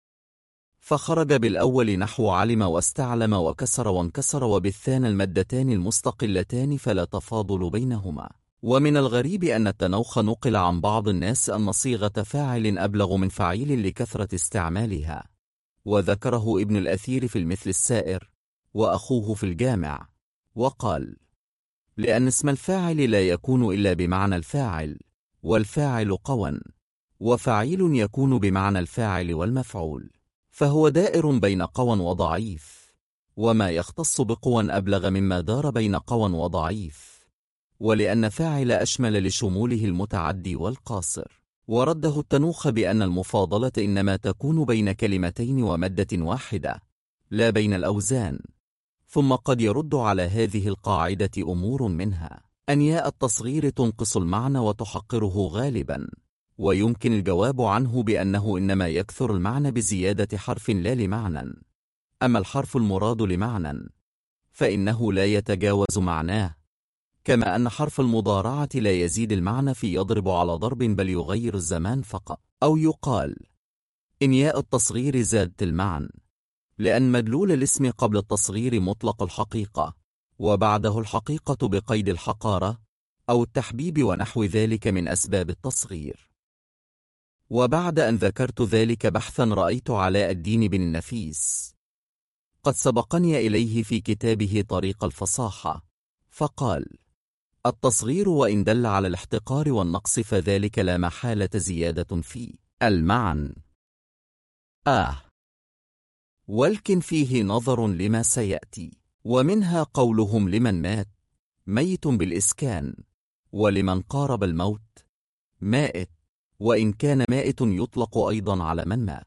فخرج بالأول نحو علم واستعلم وكسر وانكسر، وبالثاني المادتان المستقلتان فلا تفاضل بينهما. ومن الغريب أن التنوخ نقل عن بعض الناس أن صيغة فاعل أبلغ من فعيل لكثرة استعمالها، وذكره ابن الأثير في المثل السائر وأخوه في الجامع، وقال لأن اسم الفاعل لا يكون إلا بمعنى الفاعل، والفاعل قوى، وفعيل يكون بمعنى الفاعل والمفعول، فهو دائر بين قوى وضعيف، وما يختص بقوى أبلغ مما دار بين قوى وضعيف، ولأن فاعل أشمل لشموله المتعدي والقاصر. ورده التنوخ بأن المفاضلة إنما تكون بين كلمتين ومادة واحدة لا بين الأوزان. ثم قد يرد على هذه القاعدة أمور، منها أن ياء التصغير تنقص المعنى وتحقره غالبا، ويمكن الجواب عنه بأنه إنما يكثر المعنى بزيادة حرف لا لمعنى، أما الحرف المراد لمعنى فإنه لا يتجاوز معناه، كما أن حرف المضارعة لا يزيد المعنى في يضرب على ضرب بل يغير الزمان فقط. أو يقال إن ياء التصغير زادت المعنى، لأن مدلول الاسم قبل التصغير مطلق الحقيقة، وبعده الحقيقة بقيد الحقارة أو التحبيب ونحو ذلك من أسباب التصغير. وبعد أن ذكرت ذلك بحثا رأيت علاء الدين بن النفيس قد سبقني إليه في كتابه طريق الفصاحة، فقال التصغير وإن دل على الاحتقار والنقص فذلك لا محالة زيادة في المعنى. ولكن فيه نظر لما سيأتي، ومنها قولهم لمن مات ميت بالإسكان، ولمن قارب الموت مائت، وإن كان مائت يطلق أيضا على من مات.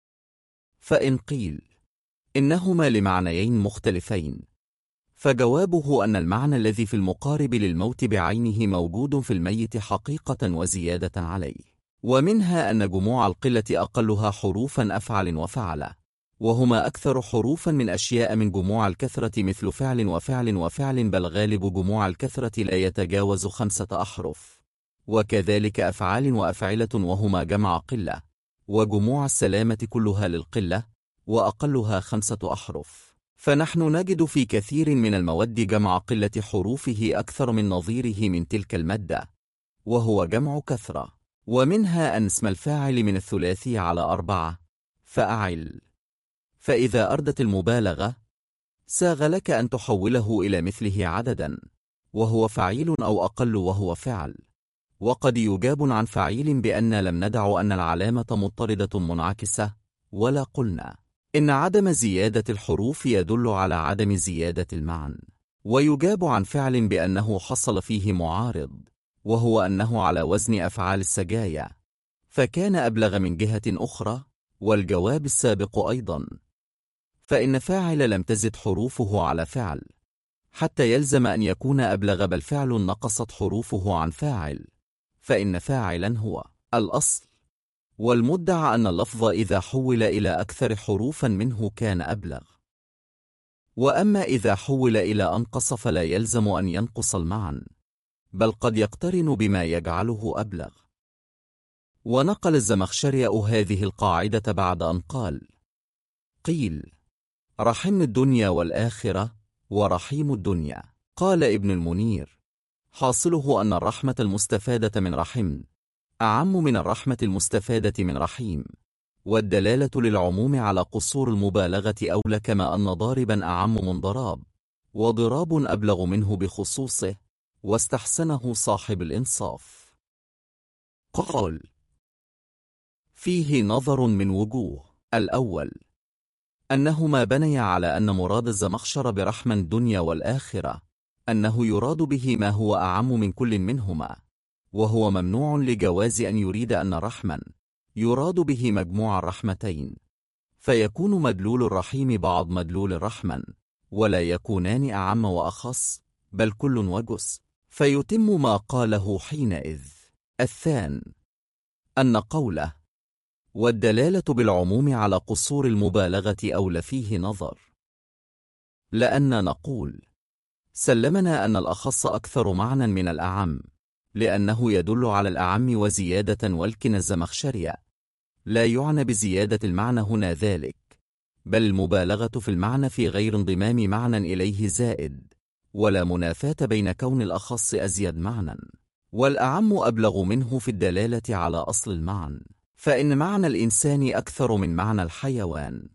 فإن قيل إنهما لمعنيين مختلفين، فجوابه أن المعنى الذي في المقارب للموت بعينه موجود في الميت حقيقة وزيادة عليه. ومنها أن جموع القلة أقلها حروفا أفعل وفعل، وهما أكثر حروفا من أشياء من جموع الكثرة مثل فعل وفعل وفعل، بل غالب جموع الكثرة لا يتجاوز 5 أحرف، وكذلك أفعال وأفعلة وهما جمع قلة، وجموع السلامة كلها للقلة وأقلها 5 أحرف. فنحن نجد في كثير من المواد جمع قلة حروفه أكثر من نظيره من تلك المادة، وهو جمع كثرة. ومنها أن اسم الفاعل من الثلاثي على 4 فأعل، فإذا أردت المبالغة ساغ لك أن تحوله إلى مثله عددا، وهو فعيل أو أقل وهو فعل. وقد يجاب عن فعيل بأن لم ندع أن العلامة مضطردة منعكسة، ولا قلنا إن عدم زيادة الحروف يدل على عدم زيادة المعنى. ويجاب عن فعل بأنه حصل فيه معارض، وهو أنه على وزن أفعال السجايا، فكان أبلغ من جهة أخرى، والجواب السابق أيضا، فإن فاعل لم تزد حروفه على فعل حتى يلزم أن يكون أبلغ، بل فعل نقصت حروفه عن فاعل، فإن فاعلا هو الأصل. والمدعى أن اللفظ إذا حول إلى أكثر حروفا منه كان أبلغ، وأما إذا حول إلى أنقص فلا يلزم أن ينقص المعنى، بل قد يقترن بما يجعله أبلغ. ونقل الزمخشري هذه القاعدة بعد أن قال قيل رحم الدنيا والآخرة ورحيم الدنيا. قال ابن المنير حاصله أن الرحمة المستفادة من رحم أعم من الرحمة المستفادة من رحيم، والدلالة للعموم على قصور المبالغة أولى، كما أن ضاربا أعم من ضراب، وضراب أبلغ منه بخصوصه، واستحسنه صاحب الإنصاف. قال فيه نظر من وجوه. الأول أنهما بنيا على أن مراد الزمخشر برحمن الدنيا والآخرة أنه يراد به ما هو أعم من كل منهما، وهو ممنوع لجواز أن يريد أن رحمن يراد به مجموع الرحمتين، فيكون مدلول الرحيم بعض مدلول الرحمن، ولا يكونان أعم وأخص، بل كل وجزء، فيتم ما قاله حينئذ. الثاني أن قوله والدلالة بالعموم على قصور المبالغة أولى فيه نظر، لأن نقول سلمنا أن الأخص أكثر معنى من الأعم، لأنه يدل على الأعم وزيادة، ولكن الزمخشري لا يعنى بزيادة المعنى هنا ذلك، بل المبالغة في المعنى في غير انضمام معنى إليه زائد، ولا منافاة بين كون الأخص أزيد معنى والأعم أبلغ منه في الدلالة على أصل المعنى، فإن معنى الإنسان أكثر من معنى الحيوان،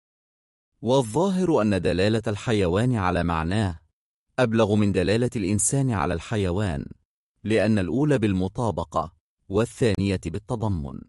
والظاهر أن دلالة الحيوان على معناه أبلغ من دلالة الإنسان على الحيوان، لأن الأولى بالمطابقة والثانية بالتضمن.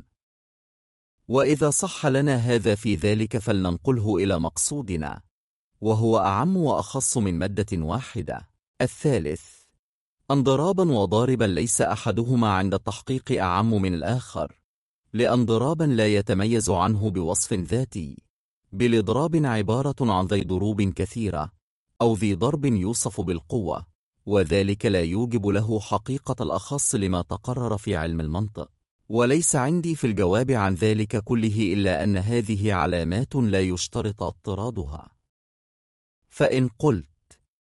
وإذا صح لنا هذا في ذلك فلننقله إلى مقصودنا، وهو أعم وأخص من مادة واحدة. الثالث أن ضرابا وضاربا ليس أحدهما عند التحقيق أعم من الآخر، لأن ضرابا لا يتميز عنه بوصف ذاتي، بل إضراب عبارة عن ذي ضروب كثيرة، أو ذي ضرب يوصف بالقوة، وذلك لا يوجب له حقيقة الأخص لما تقرر في علم المنطق. وليس عندي في الجواب عن ذلك كله إلا أن هذه علامات لا يشترط اضطرادها. فإن قلت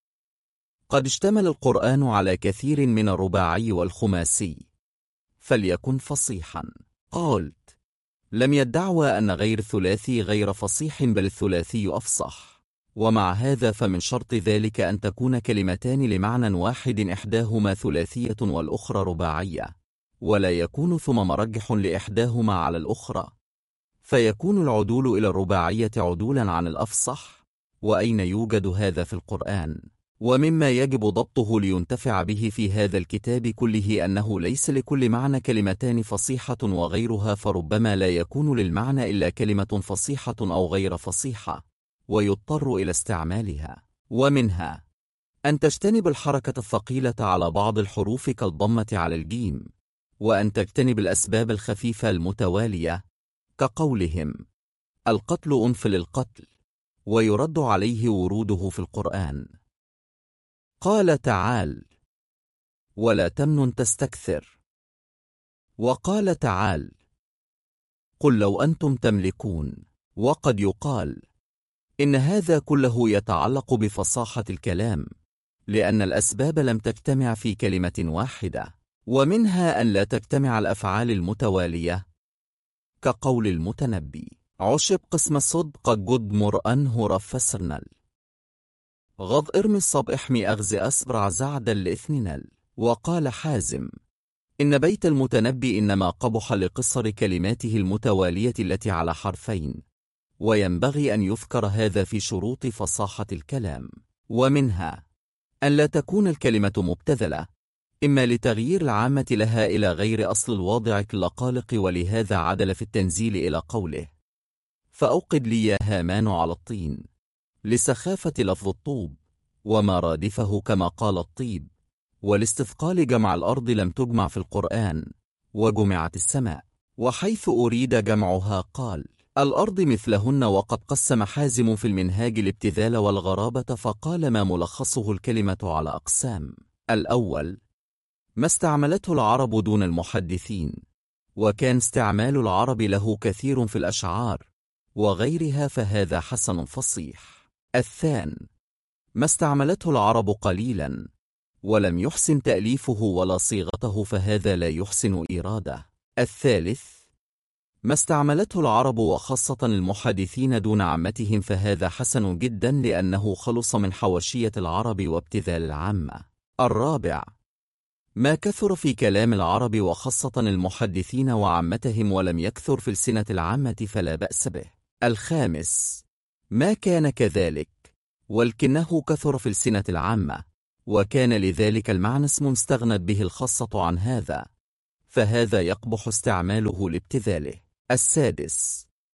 قد اشتمل القرآن على كثير من الرباعي والخماسي فليكن فصيحا، قلت لم يدعوا أن غير الثلاثي غير فصيح، بل الثلاثي أفصح، ومع هذا فمن شرط ذلك أن تكون كلمتان لمعنى واحد إحداهما ثلاثية والأخرى رباعية، ولا يكون ثم مرجح لإحداهما على الأخرى، فيكون العدول إلى الرباعية عدولا عن الأفصح. وأين يوجد هذا في القرآن؟ ومما يجب ضبطه لينتفع به في هذا الكتاب كله أنه ليس لكل معنى كلمتان فصيحة وغيرها، فربما لا يكون للمعنى إلا كلمة فصيحة أو غير فصيحة، ويضطر إلى استعمالها. ومنها أن تجتنب الحركة الثقيلة على بعض الحروف كالضمة على الجيم، وأن تجتنب الأسباب الخفيفة المتوالية كقولهم القتل أنف للقتل، ويرد عليه وروده في القرآن. قال تعالى ولا تمنن تستكثر، وقال تعالى قل لو أنتم تملكون. وقد يقال إن هذا كله يتعلق بفصاحة الكلام، لأن الأسباب لم تجتمع في كلمة واحدة، ومنها أن لا تجتمع الأفعال المتوالية كقول المتنبي عشب قسم الصدق قد مرأنه رفسرنل غض ارمي الصب احمي أغز أسبرع زعد الإثننل. وقال حازم إن بيت المتنبي إنما قبح لقصر كلماته المتوالية التي على حرفين، وينبغي أن يذكر هذا في شروط فصاحة الكلام. ومنها أن لا تكون الكلمة مبتذلة، إما لتغيير العامة لها إلى غير أصل الواضع كاللقالق، ولهذا عدل في التنزيل إلى قوله فأوقد لي يا هامان على الطين، لسخافة لفظ الطوب وما رادفه كما قال الطيب. والاستثقال جمع الأرض لم تجمع في القرآن، وجمعت السماء، وحيث أريد جمعها قال الأرض مثلهن. وقد قسم حازم في المنهاج الابتذال والغرابة فقال ما ملخصه الكلمة على أقسام. الأول ما استعملته العرب دون المحدثين، وكان استعمال العرب له كثير في الأشعار وغيرها، فهذا حسن فصيح. الثاني ما استعملته العرب قليلا ولم يحسن تأليفه ولا صيغته، فهذا لا يحسن إراده. الثالث ما استعملته العرب وخاصة المحدثين دون عامتهم، فهذا حسن جدا لأنه خلص من حواشية العرب وابتذال العامة. الرابع ما كثر في كلام العرب وخاصة المحدثين وعامتهم ولم يكثر في السنة العامة، فلا بأس به. الخامس ما كان كذلك ولكنه كثر في السنة العامة، وكان لذلك المعنى اسم استغنت به الخاصة عن هذا، فهذا يقبح استعماله لابتذاله. السادس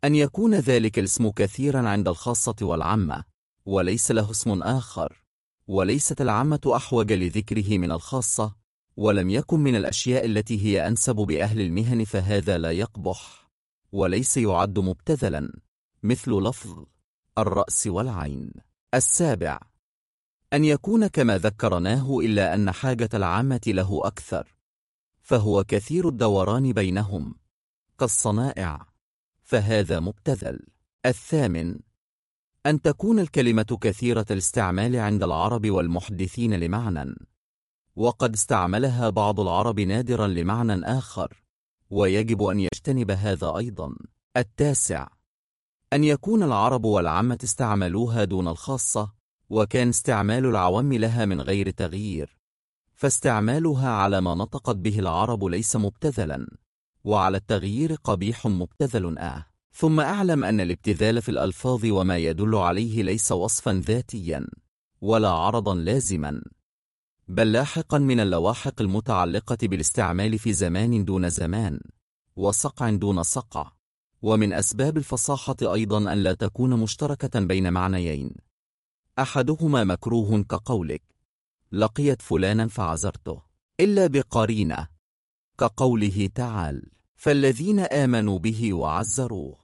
أن يكون ذلك الاسم كثيرا عند الخاصة والعامة، وليس له اسم آخر، وليست العامة أحوج لذكره من الخاصة، ولم يكن من الأشياء التي هي أنسب بأهل المهن، فهذا لا يقبح وليس يعد مبتذلا، مثل لفظ الرأس والعين. 7. أن يكون كما ذكرناه، إلا أن حاجة العامة له أكثر، فهو كثير الدوران بينهم كالصنائع، فهذا مبتذل. 8. أن تكون الكلمة كثيرة الاستعمال عند العرب والمحدثين لمعنى، وقد استعملها بعض العرب نادرا لمعنى آخر، ويجب أن يجتنب هذا أيضا. 9. أن يكون العرب والعامة استعملوها دون الخاصة، وكان استعمال العوام لها من غير تغيير، فاستعمالها على ما نطقت به العرب ليس مبتذلا، وعلى التغيير قبيح مبتذل. ثم أعلم أن الابتذال في الألفاظ وما يدل عليه ليس وصفا ذاتيا ولا عرضا لازما، بل لاحقا من اللواحق المتعلقة بالاستعمال في زمان دون زمان، وصقع دون صقع. ومن أسباب الفصاحة أيضا أن لا تكون مشتركة بين معنيين، أحدهما مكروه كقولك لقيت فلانا فعزرته، إلا بقرينة كقوله تعالى فالذين آمنوا به وعزروه.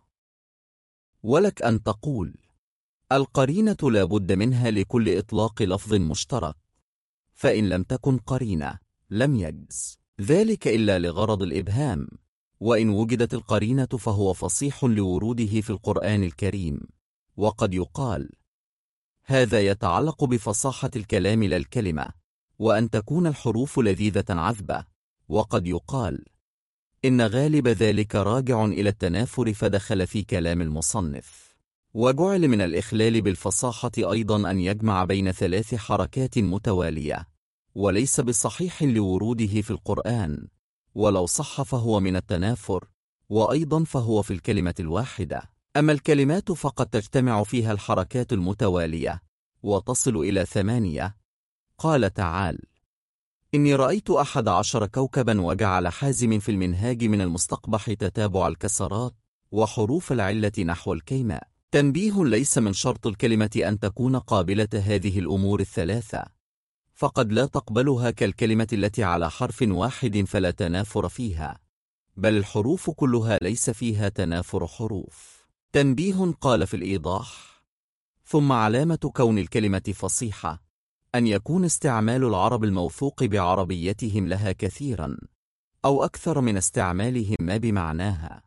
ولك أن تقول القرينة لا بد منها لكل إطلاق لفظ مشترك، فإن لم تكن قرينة لم يجز ذلك إلا لغرض الإبهام، وإن وجدت القرينة فهو فصيح لوروده في القرآن الكريم. وقد يقال هذا يتعلق بفصاحة الكلام لا الكلمة، وأن تكون الحروف لذيذة عذبة. وقد يقال إن غالب ذلك راجع إلى التنافر، فدخل في كلام المصنف. وجعل من الإخلال بالفصاحة أيضا أن يجمع بين 3 حركات متوالية، وليس بصحيح لوروده في القرآن، ولو صح فهو من التنافر، وأيضا فهو في الكلمة الواحدة. أما الكلمات فقد تجتمع فيها الحركات المتوالية وتصل إلى 8. قال تعالى إني رأيت 11 كوكبا، وجعل حازم في المنهاج من المستقبح تتابع الكسرات وحروف العلة نحو الكيماء. تنبيه: ليس من شرط الكلمة أن تكون قابلة هذه الأمور ال3، فقد لا تقبلها كالكلمة التي على حرف واحد فلا تنافر فيها، بل الحروف كلها ليس فيها تنافر حروف. تنبيه: قال في الإيضاح: ثم علامة كون الكلمة فصيحة أن يكون استعمال العرب الموثوق بعربيتهم لها كثيرا أو أكثر من استعمالهم ما بمعناها.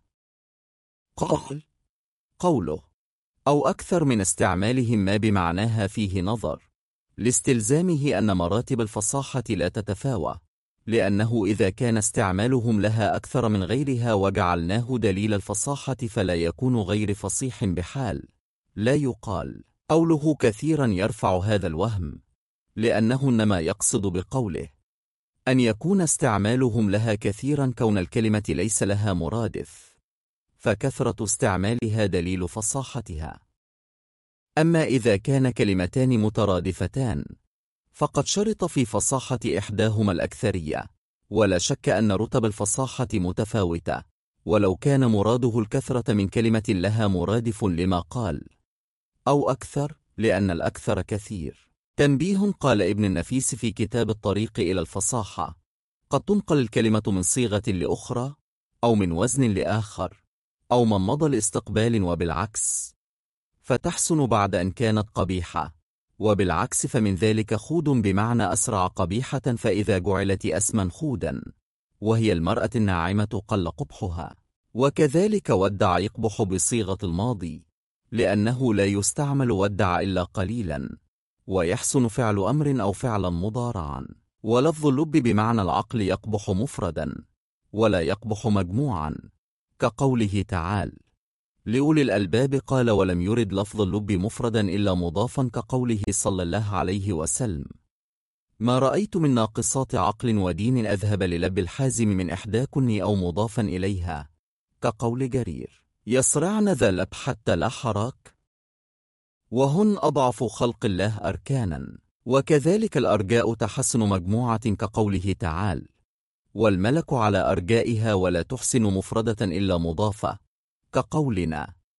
قال قوله أو أكثر من استعمالهم ما بمعناها فيه نظر، لاستلزامه أن مراتب الفصاحة لا تتفاوى، لأنه إذا كان استعمالهم لها أكثر من غيرها وجعلناه دليل الفصاحة فلا يكون غير فصيح بحال. لا يقال قوله كثيرا يرفع هذا الوهم، لأنه إنما يقصد بقوله أن يكون استعمالهم لها كثيرا كون الكلمة ليس لها مرادف، فكثرة استعمالها دليل فصاحتها. أما إذا كان كلمتان مترادفتان فقد شرط في فصاحة إحداهما الأكثرية، ولا شك أن رتب الفصاحة متفاوتة، ولو كان مراده الكثرة من كلمة لها مرادف لما قال أو أكثر، لأن الأكثر كثير. تنبيه: قال ابن النفيس في كتاب الطريق إلى الفصاحة: قد تنقل الكلمة من صيغة لأخرى، أو من وزن لآخر، أو من مضى لاستقبال وبالعكس، فتحسن بعد أن كانت قبيحة، وبالعكس فمن ذلك خود بمعنى أسرع قبيحة، فإذا جعلت أسما خودا وهي المرأة الناعمة قل قبحها. وكذلك ودع يقبح بصيغة الماضي، لأنه لا يستعمل ودع إلا قليلا، ويحسن فعل أمر أو فعلا مضارعا. ولفظ اللب بمعنى العقل يقبح مفردا ولا يقبح مجموعا، كقوله تعالى لأولي الألباب قال ولم يرد لفظ اللب مفردا إلا مضافا، كقوله صلى الله عليه وسلم ما رأيت من ناقصات عقل ودين أذهب للب الحازم من إحداكن، أو مضافا إليها، كقول جرير يصرعن ذا لب حتى لا حراك، وهن أضعف خلق الله أركانا. وكذلك الأرجاء تحسن مجموعة، كقوله تعالى والملك على أرجائها ولا تحسن مفردة إلا مضافة، كقولنا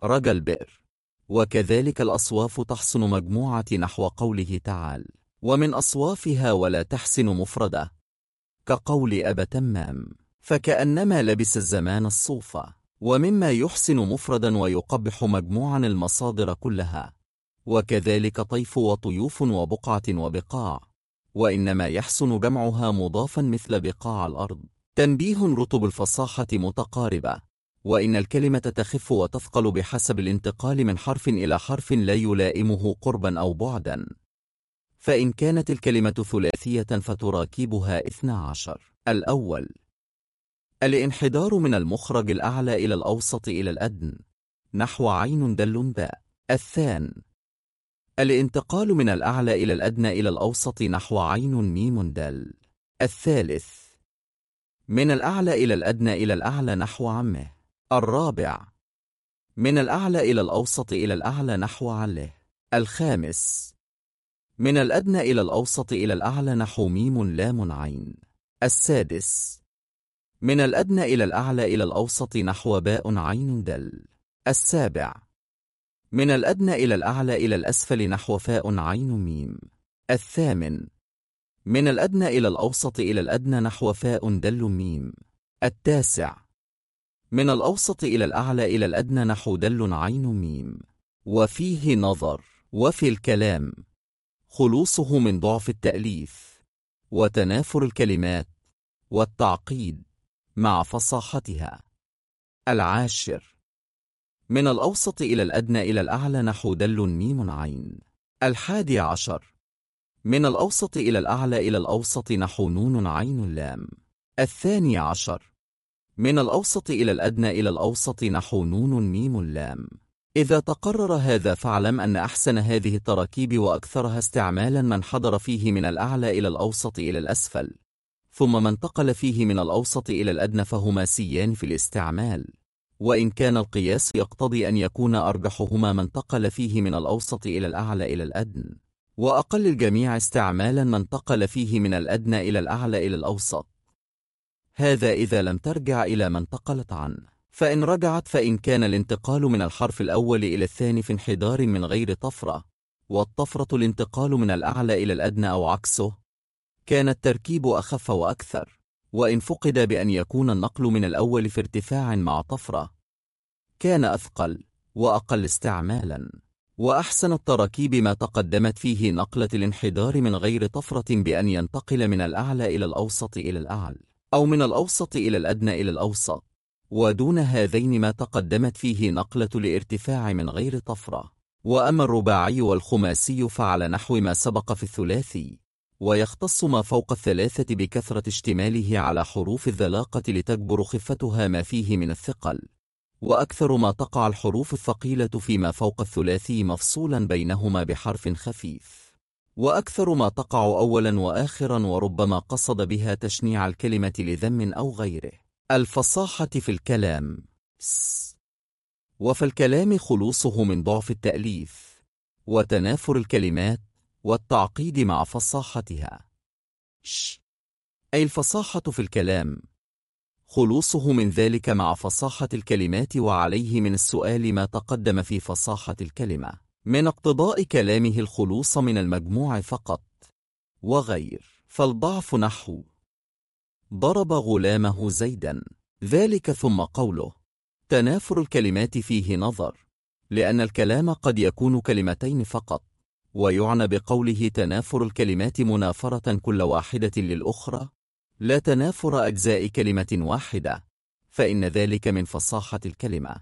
رجا البئر. وكذلك الأصواف تحسن مجموعة نحو قوله تعالى: ومن أصوافها ولا تحسن مفردة، كقول أبا تمام، فكأنما لبس الزمان الصوفة. ومما يحسن مفردا ويقبح مجموعا المصادر كلها، وكذلك طيف وطيوف وبقعة وبقاع، وإنما يحسن جمعها مضافا مثل بقاع الأرض. تنبيه: رتب الفصاحة متقاربة، وإن الكلمة تخف وتثقل بحسب الانتقال من حرف إلى حرف لا يلائمه قربا أو بعدا. فإن كانت الكلمة ثلاثية فتراكيبها 12. الأول: الانحدار من المخرج الأعلى إلى الأوسط إلى الأدنى، نحو عين دل باء. الثاني: الانتقال من الأعلى إلى الأدنى إلى الأوسط، نحو عين ميم دال. الثالث: من الأعلى إلى الأدنى إلى الأعلى، نحو عمه. الرابع: من الأعلى إلى الأوسط إلى الأعلى، نحو عله. الخامس: من الأدنى إلى الأوسط إلى الأعلى، نحو ميم لام عين. السادس: من الأدنى إلى الأعلى إلى الأوسط، نحو باء عين دل. السابع: من الأدنى إلى الأعلى إلى الأسفل، نحو فاء عين ميم. الثامن: من الأدنى إلى الأوسط إلى الأدنى، نحو فاء دل ميم. التاسع: من الأوسط إلى الأعلى إلى الأدنى، نحو دل عين ميم. وفيه نظر. وفي الكلام خلوصه من ضعف التأليف وتنافر الكلمات والتعقيد مع فصاحتها. العاشر: من الأوسط إلى الأدنى إلى الأعلى، نحو دل ميم عين. 11: من الأوسط إلى الأعلى إلى الأوسط، نحو نون عين لام. 12: من الأوسط إلى الأدنى إلى الأوسط، نحو نون ميم لام. إذا تقرر هذا فاعلم أن أحسن هذه التراكيب وأكثرها استعمالا من حضر فيه من الأعلى إلى الأوسط إلى الأسفل، ثم من انتقل فيه من الأوسط إلى الأدنى، فهما سيان في الاستعمال، وإن كان القياس يقتضي أن يكون أرجحهما من انتقل فيه من الأوسط إلى الأعلى إلى الأدنى، وأقل الجميع استعمالا من انتقل فيه من الأدنى إلى الأعلى إلى الأوسط. هذا إذا لم ترجع إلى ما انتقلت عنه. فإن رجعت، فإن كان الانتقال من الحرف الأول إلى الثاني في انحدار من غير طفرة، والطفرة الانتقال من الأعلى إلى الأدنى أو عكسه، كان التركيب أخف وأكثر. وإن فقد بأن يكون النقل من الأول في ارتفاع مع طفرة، كان أثقل وأقل استعمالا. وأحسن التراكيب ما تقدمت فيه نقلة الانحدار من غير طفرة بأن ينتقل من الأعلى إلى الأوسط إلى الأعلى، أو من الأوسط إلى الأدنى إلى الأوسط. ودون هذين ما تقدمت فيه نقلة الارتفاع من غير طفرة. وأما الرباعي والخماسي فعلى نحو ما سبق في الثلاثي، ويختص ما فوق الثلاثة بكثرة اشتماله على حروف الذلاقة لتجبر خفتها ما فيه من الثقل. وأكثر ما تقع الحروف الثقيلة فيما فوق الثلاثي مفصولا بينهما بحرف خفيف، وأكثر ما تقع أولا وآخرا، وربما قصد بها تشنيع الكلمة لذم أو غيره. الفصاحة في الكلام. وفي الكلام خلوصه من ضعف التأليف وتنافر الكلمات والتعقيد مع فصاحتها. أي الفصاحة في الكلام خلوصه من ذلك مع فصاحة الكلمات، وعليه من السؤال ما تقدم في فصاحة الكلمة من اقتضاء كلامه الخلوص من المجموع فقط وغير. فالضعف نحو ضرب غلامه زيدا، ذلك. ثم قوله تنافر الكلمات فيه نظر، لأن الكلام قد يكون كلمتين فقط، ويعنى بقوله تنافر الكلمات منافرة كل واحدة للأخرى، لا تنافر أجزاء كلمة واحدة، فإن ذلك من فصاحة الكلمة.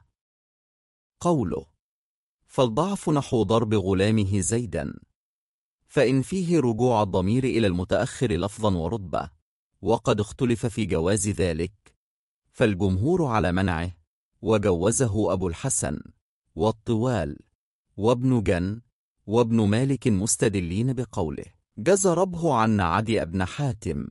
قوله فالضعف نحو ضرب غلامه زيدا، فإن فيه رجوع الضمير إلى المتأخر لفظا ورتبة، وقد اختلف في جواز ذلك، فالجمهور على منعه، وجوزه أبو الحسن والطوال وابن جن وابن مالك مستدلين بقوله جز ربه عن عدي ابن حاتم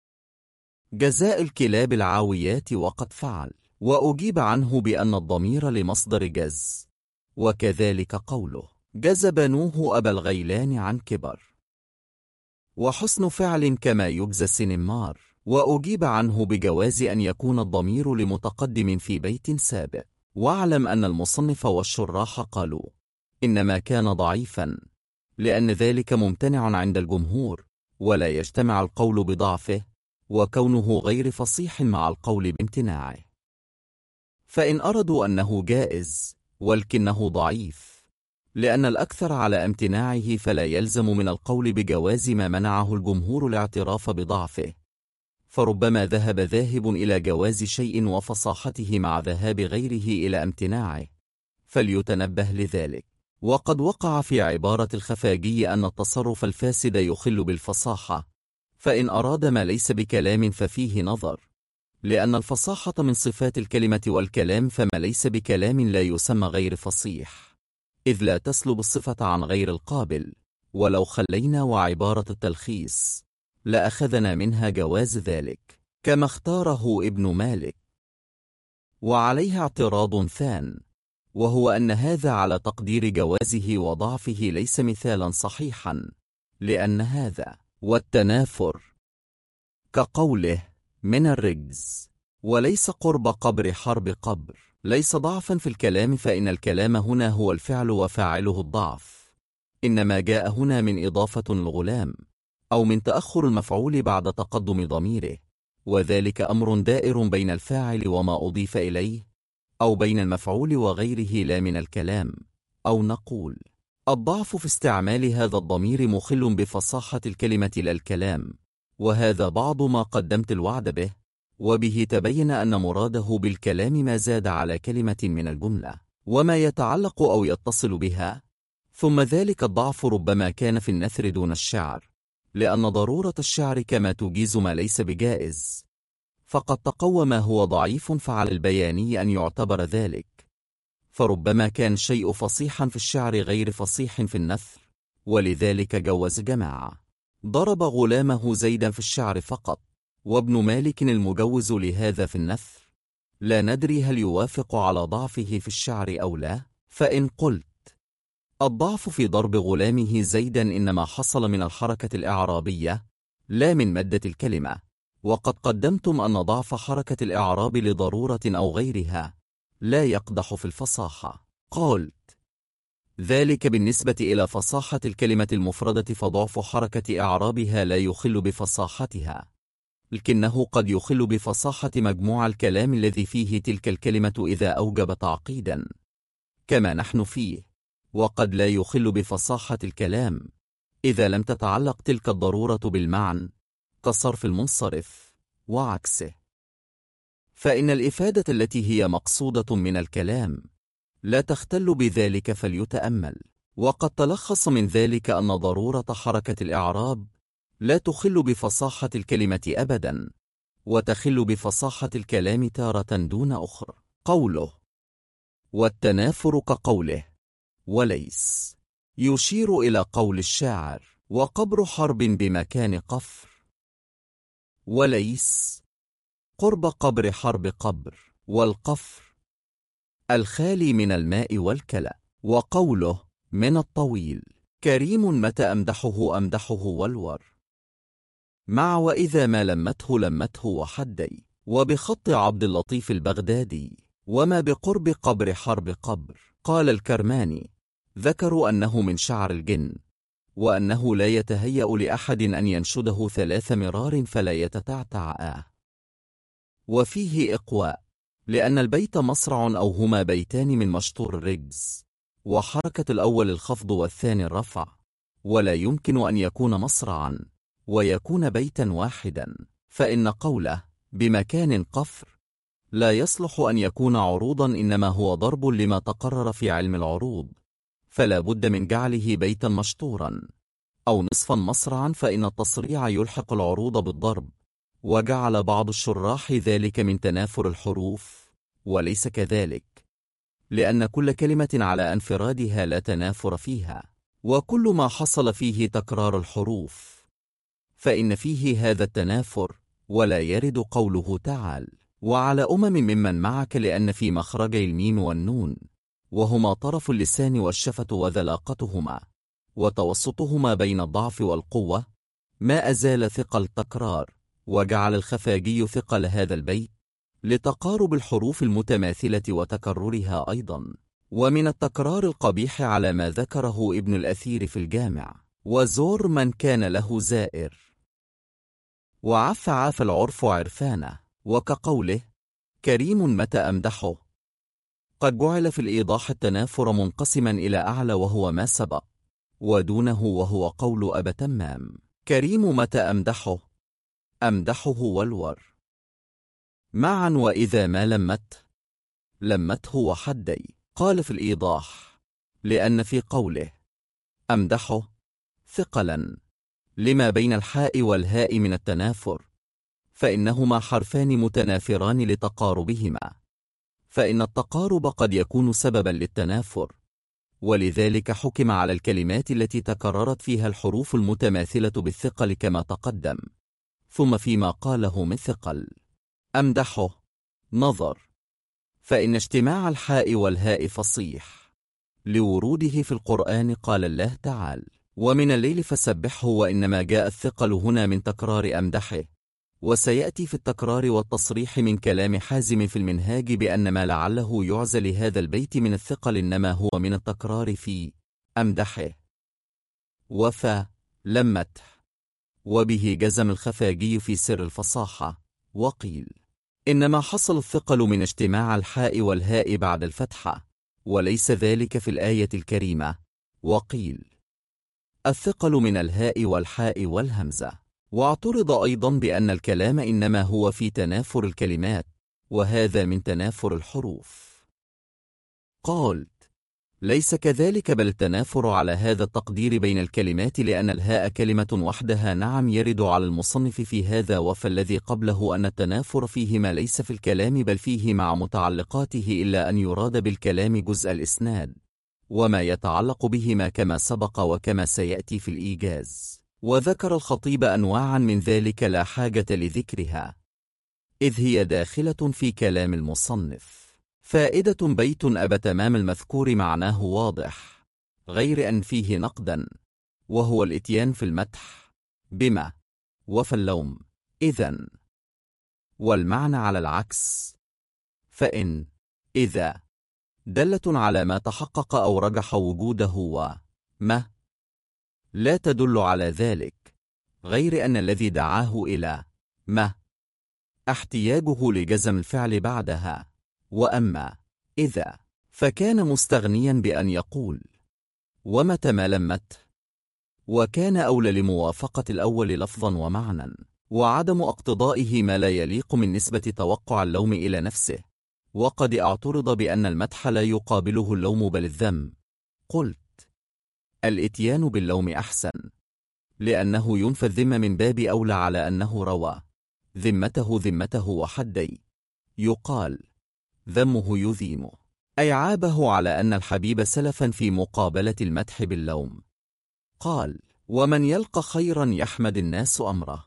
جزاء الكلاب العاويات وقد فعل. وأجيب عنه بأن الضمير لمصدر جز، وكذلك قوله جز بنوه أبا الغيلان عن كبر، وحسن فعل كما يجزى السنمار. وأجيب عنه بجواز أن يكون الضمير لمتقدم في بيت سابق، واعلم أن المصنف والشراح قالوا إنما كان ضعيفا لأن ذلك ممتنع عند الجمهور، ولا يجتمع القول بضعفه وكونه غير فصيح مع القول بامتناعه. فإن أردوا أنه جائز ولكنه ضعيف لأن الأكثر على امتناعه، فلا يلزم من القول بجواز ما منعه الجمهور الاعتراف بضعفه، فربما ذهب ذاهب إلى جواز شيء وفصاحته مع ذهاب غيره إلى امتناعه، فليتنبه لذلك. وقد وقع في عبارة الخفاجي أن التصرف الفاسد يخل بالفصاحة، فإن أراد ما ليس بكلام ففيه نظر، لأن الفصاحة من صفات الكلمة والكلام، فما ليس بكلام لا يسمى غير فصيح، إذ لا تسلب الصفة عن غير القابل. ولو خلينا وعبارة التلخيص لأخذنا منها جواز ذلك كما اختاره ابن مالك. وعليه اعتراض ثان، وهو أن هذا على تقدير جوازه وضعفه ليس مثالا صحيحا، لأن هذا والتنافر كقوله من الرجز وليس قرب قبر حرب قبر ليس ضعفا في الكلام، فإن الكلام هنا هو الفعل وفاعله الضعف، إنما جاء هنا من إضافة الغلام أو من تأخر المفعول بعد تقدم ضميره، وذلك أمر دائر بين الفاعل وما أضيف إليه، أو بين المفعول وغيره لا من الكلام. أو نقول الضعف في استعمال هذا الضمير مخل بفصاحة الكلمة لا الكلام، وهذا بعض ما قدمت الوعد به، وبه تبين أن مراده بالكلام ما زاد على كلمة من الجملة وما يتعلق أو يتصل بها. ثم ذلك الضعف ربما كان في النثر دون الشعر، لأن ضرورة الشعر كما تجيز ما ليس بجائز، فقد تقوى ما هو ضعيف، فعلى البياني أن يعتبر ذلك، فربما كان شيء فصيحا في الشعر غير فصيح في النثر، ولذلك جوز جماعة ضرب غلامه زيدا في الشعر فقط، وابن مالك المجوز لهذا في النثر. لا ندري هل يوافق على ضعفه في الشعر أو لا. فإن قلت الضعف في ضرب غلامه زيدا إنما حصل من الحركة الإعرابية لا من مادة الكلمة، وقد قدمتم أن ضعف حركة الإعراب لضرورة أو غيرها لا يقدح في الفصاحة، قلت ذلك بالنسبة إلى فصاحة الكلمة المفردة، فضعف حركة إعرابها لا يخل بفصاحتها، لكنه قد يخل بفصاحة مجموع الكلام الذي فيه تلك الكلمة إذا أوجب تعقيدا كما نحن فيه، وقد لا يخل بفصاحة الكلام إذا لم تتعلق تلك الضرورة بالمعنى كصرف المنصرف وعكسه. فإن الإفادة التي هي مقصودة من الكلام لا تختل بذلك، فليتأمل. وقد تلخص من ذلك أن ضرورة حركة الإعراب لا تخل بفصاحة الكلمة أبدا، وتخل بفصاحة الكلام تارة دون أخرى. قوله والتنافر كقوله وليس يشير إلى قول الشاعر وقبر حرب بمكان قفر، وليس قرب قبر حرب قبر، والقفر الخالي من الماء والكلى. وقوله من الطويل كريم متى أمدحه والور، مع وإذا ما لمته لمته وحدي، وبخط عبد اللطيف البغدادي وما بقرب قبر حرب قبر. قال الكرماني ذكروا أنه من شعر الجن، وأنه لا يتهيأ لأحد أن ينشده 3 مرار فلا يتتعتع وفيه إقواء، لأن البيت مصرع أو هما بيتان من مشطور الرجز، وحركة الأول الخفض والثاني الرفع، ولا يمكن أن يكون مصرعا ويكون بيتا واحدا، فإن قوله بمكان قفر لا يصلح أن يكون عروضا، إنما هو ضرب لما تقرر في علم العروض، فلا بد من جعله بيتا مشطورا أو نصفا مصرعا، فإن التصريع يلحق العروض بالضرب، وجعل بعض الشراح ذلك من تنافر الحروف، وليس كذلك، لأن كل كلمة على انفرادها لا تنافر فيها، وكل ما حصل فيه تكرار الحروف فإن فيه هذا التنافر، ولا يرد قوله تعالى وعلى ممن معك، لأن في مخرجي الميم والنون وهما طرف اللسان والشفة وذلاقتهما وتوسطهما بين الضعف والقوة ما أزال ثقل التكرار، وجعل الخفاجي ثقل هذا البيت لتقارب الحروف المتماثلة وتكررها أيضا. ومن التكرار القبيح على ما ذكره ابن الأثير في الجامع: وزور من كان له زائر، وعف عاف العرف عرفانه، وكقوله كريم متى أمدحه. قد جعل في الإيضاح التنافر منقسما إلى أعلى وهو ما سبق، ودونه وهو قول أبا تمام كريم متى أمدحه، أمدحه والور معا، وإذا ما لمته وحدي. قال في الإيضاح: لأن في قوله أمدحه ثقلا لما بين الحاء والهاء من التنافر، فإنهما حرفان متنافران لتقاربهما، فإن التقارب قد يكون سببا للتنافر، ولذلك حكم على الكلمات التي تكررت فيها الحروف المتماثلة بالثقل كما تقدم. ثم فيما قاله من ثقل أمدحه نظر، فإن اجتماع الحاء والهاء فصيح لوروده في القرآن. قال الله تعالى: ومن الليل فسبحه، وإنما جاء الثقل هنا من تكرار أمدحه، وسيأتي في التكرار والتصريح من كلام حازم في المنهاج بأن ما لعله يعزى لهذا البيت من الثقل إنما هو من التكرار في أمدحه لمته. وبه جزم الخفاجي في سر الفصاحة، وقيل إنما حصل الثقل من اجتماع الحاء والهاء بعد الفتحة، وليس ذلك في الآية الكريمة. وقيل الثقل من الهاء والحاء والهمزة. واعترض أيضا بأن الكلام إنما هو في تنافر الكلمات، وهذا من تنافر الحروف. قالت ليس كذلك، بل التنافر على هذا التقدير بين الكلمات، لأن الهاء كلمة وحدها. نعم، يرد على المصنف في هذا وفالذي قبله أن التنافر فيهما ليس في الكلام بل فيه مع متعلقاته، إلا أن يراد بالكلام جزء الإسناد وما يتعلق بهما كما سبق وكما سيأتي في الإيجاز. وذكر الخطيب أنواعا من ذلك لا حاجة لذكرها، إذ هي داخلة في كلام المصنف. فائدة: بيت أبا تمام المذكور معناه واضح، غير أن فيه نقدا، وهو الإتيان في المدح بما وفي اللوم إذن، والمعنى على العكس، فإن إذا دلة على ما تحقق أو رجح وجوده، وما لا تدل على ذلك، غير أن الذي دعاه إلى ما احتياجه لجزم الفعل بعدها. وأما إذا فكان مستغنيا بأن يقول ومتى ما لمت، وكان أولى لموافقة الأول لفظا ومعنى، وعدم اقتضائه ما لا يليق من نسبة توقع اللوم إلى نفسه. وقد اعترض بأن المدح لا يقابله اللوم بل الذم. قلت الإتيان باللوم أحسن، لأنه ينفى الذم من باب أولى على أنه روى ذمته وحدي. يقال ذمه يذيمه، أي عابه على أن الحبيب سلفا في مقابلة المدح باللوم. قال ومن يلقى خيرا يحمد الناس أمره،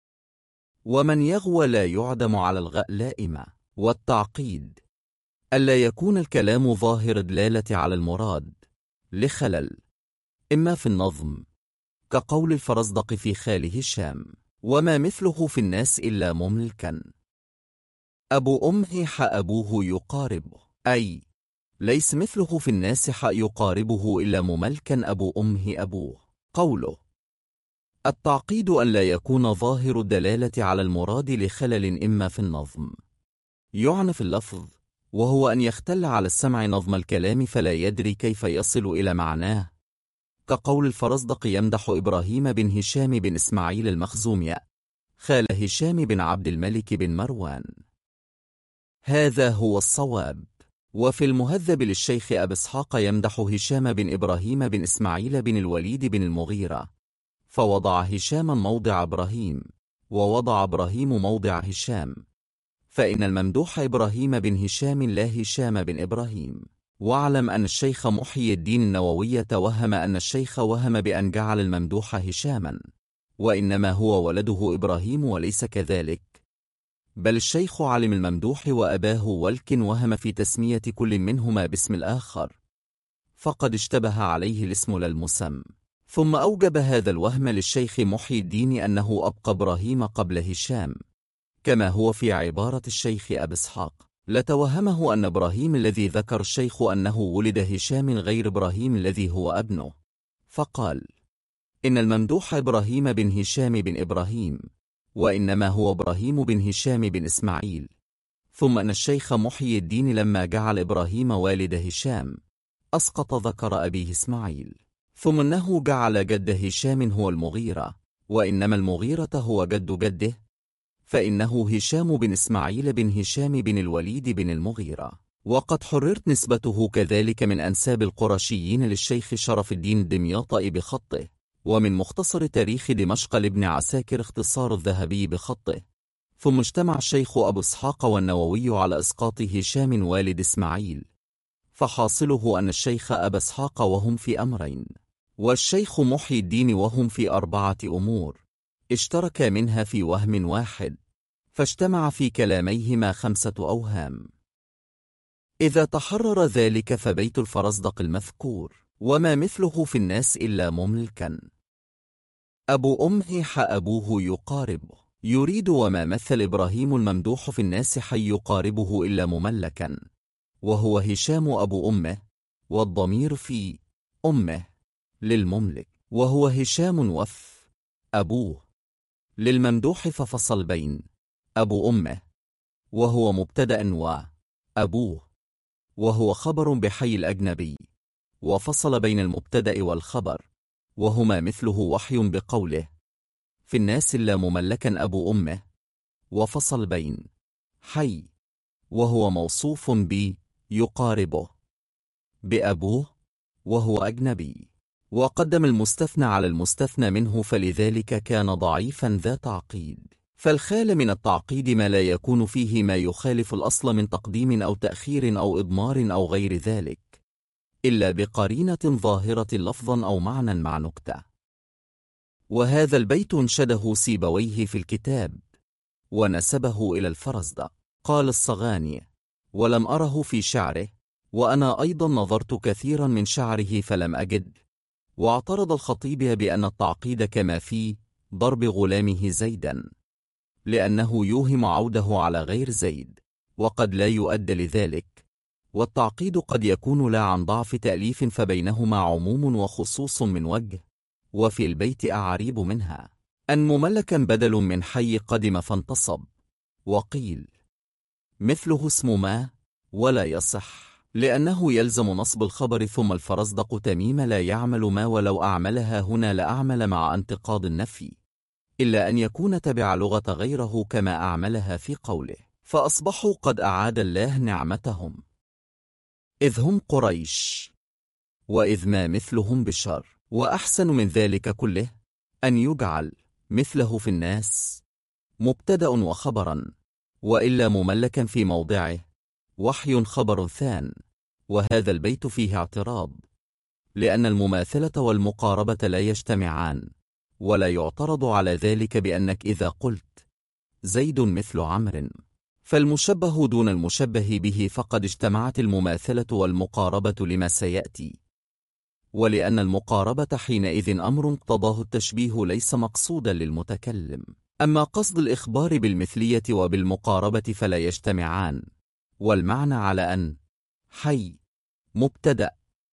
ومن يغوى لا يعدم على الغاء لائمة. والتعقيد ألا يكون الكلام ظاهر دلالة على المراد لخلل إما في النظم، كقول الفرزدق في خاله الشام وما مثله في الناس إلا مملكا، أبو أمه أبوه يقاربه، أي ليس مثله في الناس يقاربه إلا مملكا أبو أمه أبوه. قوله التعقيد أن لا يكون ظاهر الدلالة على المراد لخلل إما في النظم، يعنى في اللفظ، وهو أن يختل على السمع نظم الكلام فلا يدري كيف يصل إلى معناه، كقول الفرزدق يمدح إبراهيم بن هشام بن إسماعيل المخزومي خال هشام بن عبد الملك بن مروان. هذا هو الصواب. وفي المهذب للشيخ أبي إسحاق يمدح هشام بن إبراهيم بن إسماعيل بن الوليد بن المغيرة، فوضع هشاما موضع إبراهيم، ووضع إبراهيم موضع هشام، فإن الممدوح إبراهيم بن هشام لا هشام بن إبراهيم. واعلم أن الشيخ محي الدين النووي توهم أن الشيخ وهم بأن جعل الممدوح هشاما، وإنما هو ولده إبراهيم، وليس كذلك، بل الشيخ علم الممدوح وأباه ولكن وهم في تسمية كل منهما باسم الآخر، فقد اشتبه عليه الاسم لا المسمى. ثم أوجب هذا الوهم للشيخ محي الدين أنه أبقى إبراهيم قبل هشام، كما هو في عبارة الشيخ أبي إسحاق: لتوهمه أن إبراهيم الذي ذكر الشيخ أنه ولد هشام غير إبراهيم الذي هو ابنه، فقال: إن الممدوح إبراهيم بن هشام بن إبراهيم، وإنما هو إبراهيم بن هشام بن إسماعيل. ثم أن الشيخ محي الدين لما جعل إبراهيم والد هشام أسقط ذكر أبيه إسماعيل، ثم أنه جعل جد هشام هو المغيرة، وإنما المغيرة هو جد جده، فإنه هشام بن إسماعيل بن هشام بن الوليد بن المغيرة. وقد حررت نسبته كذلك من أنساب القرشيين للشيخ شرف الدين الدمياطي بخطه، ومن مختصر تاريخ دمشق لابن عساكر اختصار الذهبي بخطه. ثم اجتمع الشيخ أبو إسحاق والنووي على إسقاط هشام والد إسماعيل، فحاصله أن الشيخ أبا إسحاق وهم في أمرين، والشيخ محي الدين وهم في 4 أمور، اشترك منها في وهم واحد، فاجتمع في كلاميهما 5 أوهام. إذا تحرر ذلك فبيت الفرزدق المذكور وما مثله في الناس إلا مملكا. أبو أمه أبوه يقاربه، يريد وما مثل إبراهيم الممدوح في الناس حي يقاربه إلا مملكا، وهو هشام أبو أمه، والضمير في أمه للمملك، وهو هشام وف أبوه للممدوح، ففصل بين أبو أمه وهو مبتدأ وأبوه وهو خبر بحي الأجنبي، وفصل بين المبتدأ والخبر، وهما مثله وحي بقوله في الناس إلا مملكا أبو أمه، وفصل بين حي وهو موصوف يقاربه بأبوه وهو أجنبي، وقدم المستثنى على المستثنى منه، فلذلك كان ضعيفا ذا تعقيد. فالخال من التعقيد ما لا يكون فيه ما يخالف الأصل من تقديم أو تأخير أو إضمار أو غير ذلك، إلا بقرينة ظاهرة لفظا أو معنى مع نكتة. وهذا البيت انشده سيبويه في الكتاب ونسبه إلى الفرزدق. قال الصغاني: ولم أره في شعره، وأنا أيضا نظرت كثيرا من شعره فلم أجد. واعترض الخطيب بأن التعقيد كما في ضرب غلامه زيدا، لأنه يوهم عوده على غير زيد، وقد لا يؤدى لذلك، والتعقيد قد يكون لا عن ضعف تأليف، فبينهما عموم وخصوص من وجه، وفي البيت أعريب منها أن مملكا بدل من حي قدم فانتصب، وقيل مثله اسم ما ولا يصح، لأنه يلزم نصب الخبر. ثم الفرزدق تميم لا يعمل ما، ولو أعملها هنا لأعمل مع انتقاض النفي، إلا أن يكون تبع لغة غيره كما أعملها في قوله فأصبحوا قد أعاد الله نعمتهم، إذ هم قريش، وإذ ما مثلهم بشر. وأحسن من ذلك كله أن يجعل مثله في الناس مبتدأ وخبرا، وإلا مملكا في موضعه وحي خبر ثان. وهذا البيت فيه اعتراض، لأن المماثلة والمقاربة لا يجتمعان، ولا يعترض على ذلك بأنك إذا قلت زيد مثل عمرو فالمشبه دون المشبه به، فقد اجتمعت المماثلة والمقاربة لما سيأتي، ولأن المقاربة حينئذ أمر اقتضاه التشبيه ليس مقصودا للمتكلم. أما قصد الإخبار بالمثلية وبالمقاربة فلا يجتمعان، والمعنى على أن حي مبتدأ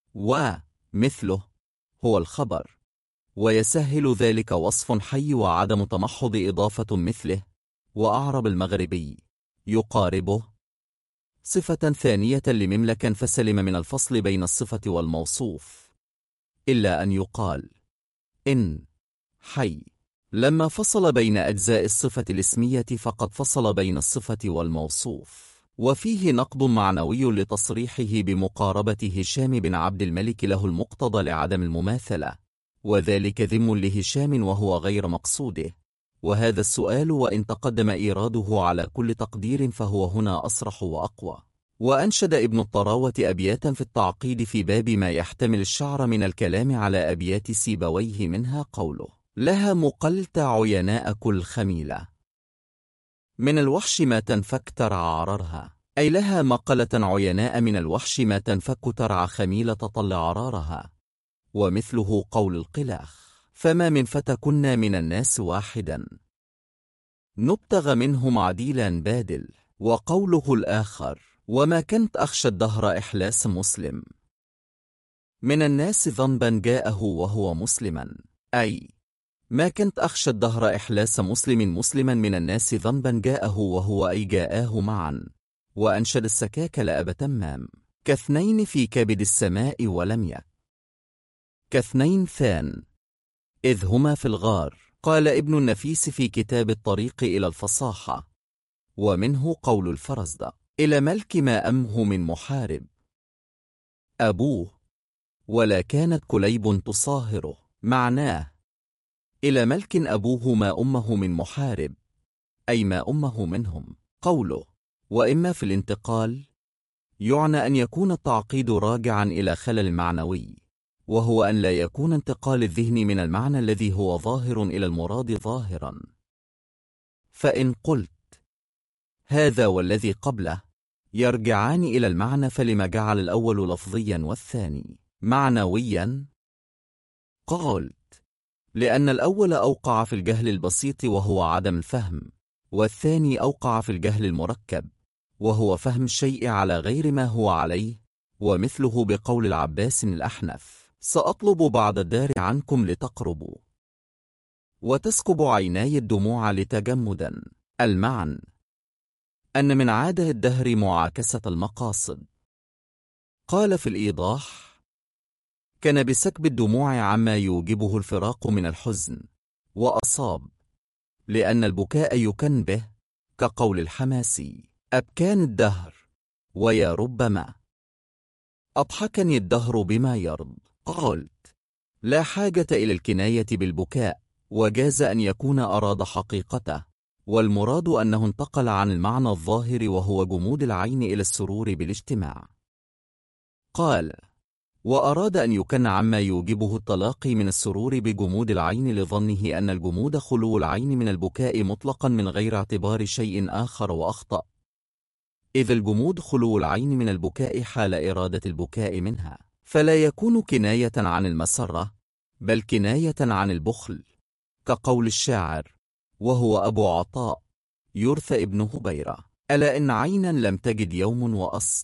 ومثله هو الخبر، ويسهل ذلك وصف حي وعدم تمحض إضافة مثله. وأعرب المغربي يقاربه صفة ثانية لمملكا، فسلم من الفصل بين الصفة والموصوف، إلا أن يقال إن حي لما فصل بين أجزاء الصفة الاسمية فقد فصل بين الصفة والموصوف. وفيه نقض معنوي لتصريحه بمقاربة هشام بن عبد الملك له المقتضى لعدم المماثلة، وذلك ذم لهشام وهو غير مقصوده. وهذا السؤال وإن تقدم إيراده على كل تقدير فهو هنا أصرح وأقوى. وأنشد ابن الطراوة أبياتا في التعقيد في باب ما يحتمل الشعر من الكلام على أبيات سيبويه، منها قوله لها مقلت عيناء كل خميلة من الوحش ما تنفك ترعى عررها، أي لها مقلة عيناء من الوحش ما تنفك ترعى خميلة طل عرارها. ومثله قول القلاخ فما من فتى كنا من الناس واحدا نبتغ منهم عديلا بادل. وقوله الآخر: وما كنت أخشى الدهر إحلاس مسلم من الناس ذنبا جاءه وهو مسلما، أي ما كنت أخشى الدهر إحلاس مسلما من الناس ذنبا جاءه وهو أي جاءه معا. وأنشد السكاك لأب تمام: كاثنين في كبد السماء ولم يك كاثنين ثان إذ هما في الغار. قال ابن النفيس في كتاب الطريق إلى الفصاحة، ومنه قول الفرزدق: إلى ملك ما أمه من محارب أبوه ولا كانت كليب تصاهره. معناه: إلى ملك أبوه ما أمه من محارب، أي ما أمه منهم. قوله وإما في الانتقال يعنى أن يكون التعقيد راجعا إلى خلل معنوي، وهو أن لا يكون انتقال الذهن من المعنى الذي هو ظاهر إلى المراد ظاهرا. فإن قلت هذا والذي قبله يرجعان إلى المعنى، فلما جعل الأول لفظيا والثاني معنويا؟ قلت لأن الأول أوقع في الجهل البسيط وهو عدم الفهم، والثاني أوقع في الجهل المركب وهو فهم الشيء على غير ما هو عليه. ومثله بقول العباس الأحنف: سأطلب بعد الدار عنكم لتقربوا وتسكب عيناي الدموع لتجمدا. المعنى أن من عادة الدهر معاكسة المقاصد. قال في الإيضاح: كان بسكب الدموع عما يوجبه الفراق من الحزن. وأصاب لأن البكاء يكن به، كقول الحماسي: أبكان الدهر ويا ربما أضحكني الدهر بما يرض. قلت لا حاجة إلى الكناية بالبكاء، وجاز أن يكون أراد حقيقته، والمراد أنه انتقل عن المعنى الظاهر وهو جمود العين إلى السرور بالاجتماع. قال وأراد أن يكن عما يوجبه التلاقي من السرور بجمود العين لظنه أن الجمود خلو العين من البكاء مطلقا من غير اعتبار شيء آخر، وأخطأ، إذ الجمود خلو العين من البكاء حال إرادة البكاء منها، فلا يكون كناية عن المسرة بل كناية عن البخل، كقول الشاعر وهو أبو عطاء يرثى ابن هبيرة: ألا إن عينا لم تجد يوم وأسط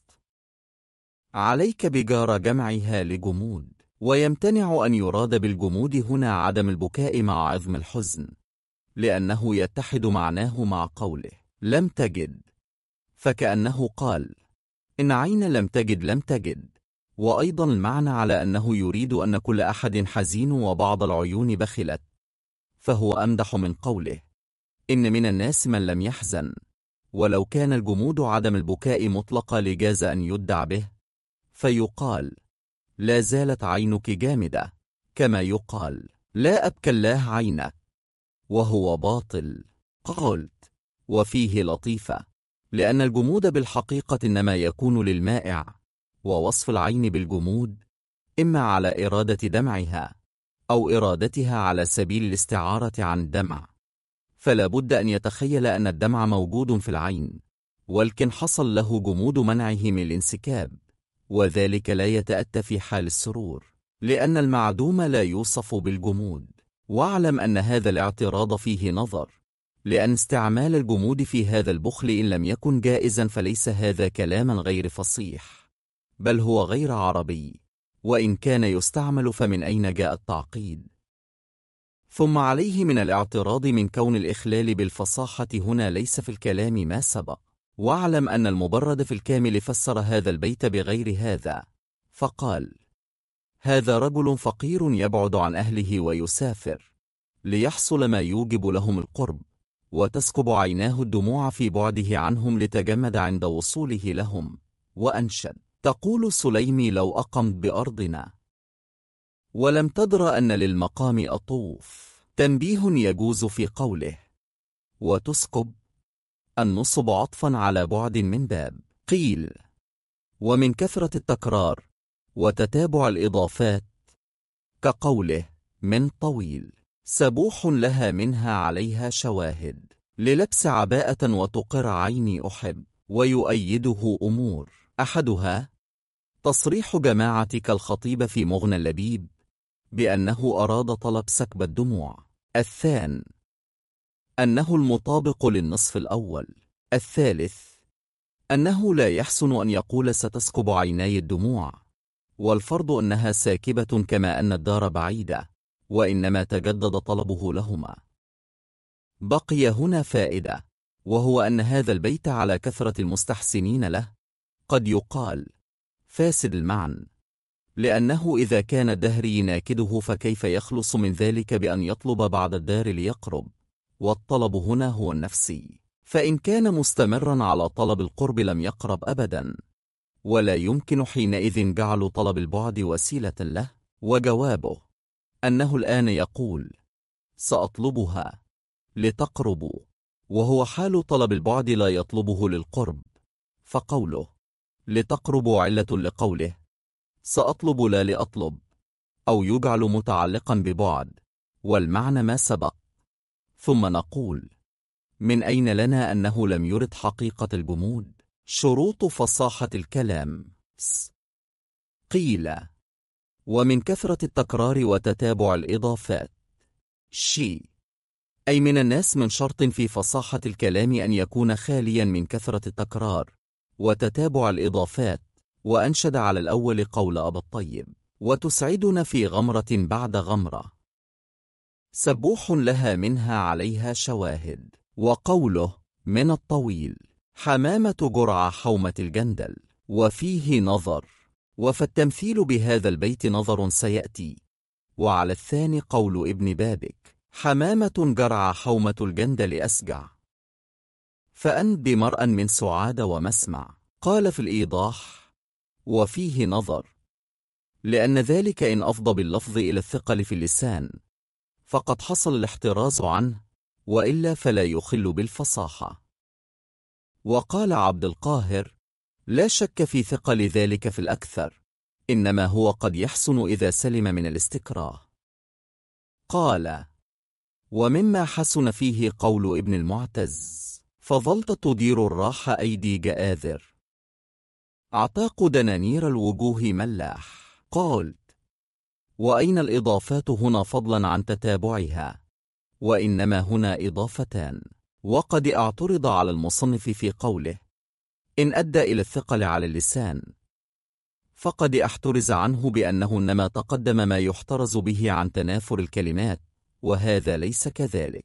عليك بجار جمعها لجمود. ويمتنع أن يراد بالجمود هنا عدم البكاء مع عظم الحزن، لأنه يتحد معناه مع قوله لم تجد، فكأنه قال إن عين لم تجد لم تجد. وأيضا المعنى على أنه يريد أن كل أحد حزين وبعض العيون بخلت، فهو أمدح من قوله إن من الناس من لم يحزن. ولو كان الجمود عدم البكاء مطلقا لجاز أن يدع به، فيقال لا زالت عينك جامدة، كما يقال لا أبكى الله عينك، وهو باطل. قلت وفيه لطيفة، لأن الجمود بالحقيقة إنما يكون للمائع، ووصف العين بالجمود إما على إرادة دمعها أو إرادتها على سبيل الاستعارة عن الدمع، فلا بد أن يتخيل أن الدمع موجود في العين، ولكن حصل له جمود منعه من الانسكاب، وذلك لا يتأتى في حال السرور، لأن المعدوم لا يوصف بالجمود. واعلم أن هذا الاعتراض فيه نظر، لأن استعمال الجمود في هذا البخل إن لم يكن جائزا فليس هذا كلاما غير فصيح، بل هو غير عربي، وإن كان يستعمل فمن أين جاء التعقيد؟ ثم عليه من الاعتراض من كون الإخلال بالفصاحة هنا ليس في الكلام ما سبق. واعلم أن المبرد في الكامل فسر هذا البيت بغير هذا، فقال هذا رجل فقير يبعد عن أهله ويسافر ليحصل ما يوجب لهم القرب، وتسكب عيناه الدموع في بعده عنهم لتجمد عند وصوله لهم. وأنشد تقول سليمي لو أقمت بأرضنا ولم تدر أن للمقام أطوف. تنبيه يجوز في قوله وتسكب النصب عطفا على بعد من باب قيل ومن كثرة التكرار وتتابع الإضافات، كقوله من طويل سبوح لها منها عليها شواهد للبس عباءة وتقر عيني أحب. ويؤيده أمور، أحدها تصريح جماعتك الخطيب في مغنى اللبيب بأنه أراد طلب سكب الدموع. الثان أنه المطابق للنصف الأول. الثالث أنه لا يحسن أن يقول ستسكب عيناي الدموع، والفرض أنها ساكبة كما أن الدار بعيدة، وإنما تجدد طلبه لهما. بقي هنا فائدة، وهو أن هذا البيت على كثرة المستحسنين له قد يقال فاسد المعنى، لأنه إذا كان الدهر يناكده فكيف يخلص من ذلك بأن يطلب بعد الدار ليقرب؟ والطلب هنا هو النفسي، فإن كان مستمرا على طلب القرب لم يقرب أبدا، ولا يمكن حينئذ جعل طلب البعد وسيلة له. وجوابه أنه الآن يقول سأطلبها لتقرب، وهو حال طلب البعد لا يطلبه للقرب، فقوله لتقرب علة لقوله سأطلب لا لأطلب، أو يجعل متعلقا ببعد، والمعنى ما سبق. ثم نقول من أين لنا أنه لم يرد حقيقة الجمود؟ شروط فصاحة الكلام. قيل ومن كثرة التكرار وتتابع الإضافات. أي من الناس من شرط في فصاحة الكلام أن يكون خاليا من كثرة التكرار وتتابع الإضافات. وأنشد على الأول قول أبا الطيب وتسعدنا في غمرة بعد غمرة، سبوح لها منها عليها شواهد. وقوله من الطويل حمامة جرعة حومة الجندل، وفيه نظر، وفالتمثيل بهذا البيت نظر سيأتي. وعلى الثاني قول ابن بابك حمامة جرعة حومة الجندل أسجع، فأن بمرأ من سعاد ومسمع. قال في الإيضاح وفيه نظر، لأن ذلك إن أفضى باللفظ إلى الثقل في اللسان فقد حصل الاحتراز عنه، وإلا فلا يخل بالفصاحة. وقال عبد القاهر لا شك في ثقل ذلك في الأكثر، إنما هو قد يحسن إذا سلم من الاستكراه. قال ومما حسن فيه قول ابن المعتز فظلت تدير الراح أيدي جآذر، أعتاق دنانير الوجوه ملاح. قالت وأين الإضافات هنا فضلا عن تتابعها؟ وإنما هنا إضافتان. وقد اعترض على المصنف في قوله إن أدى إلى الثقل على اللسان، فقد احترز عنه بأنه إنما تقدم ما يحترز به عن تنافر الكلمات، وهذا ليس كذلك.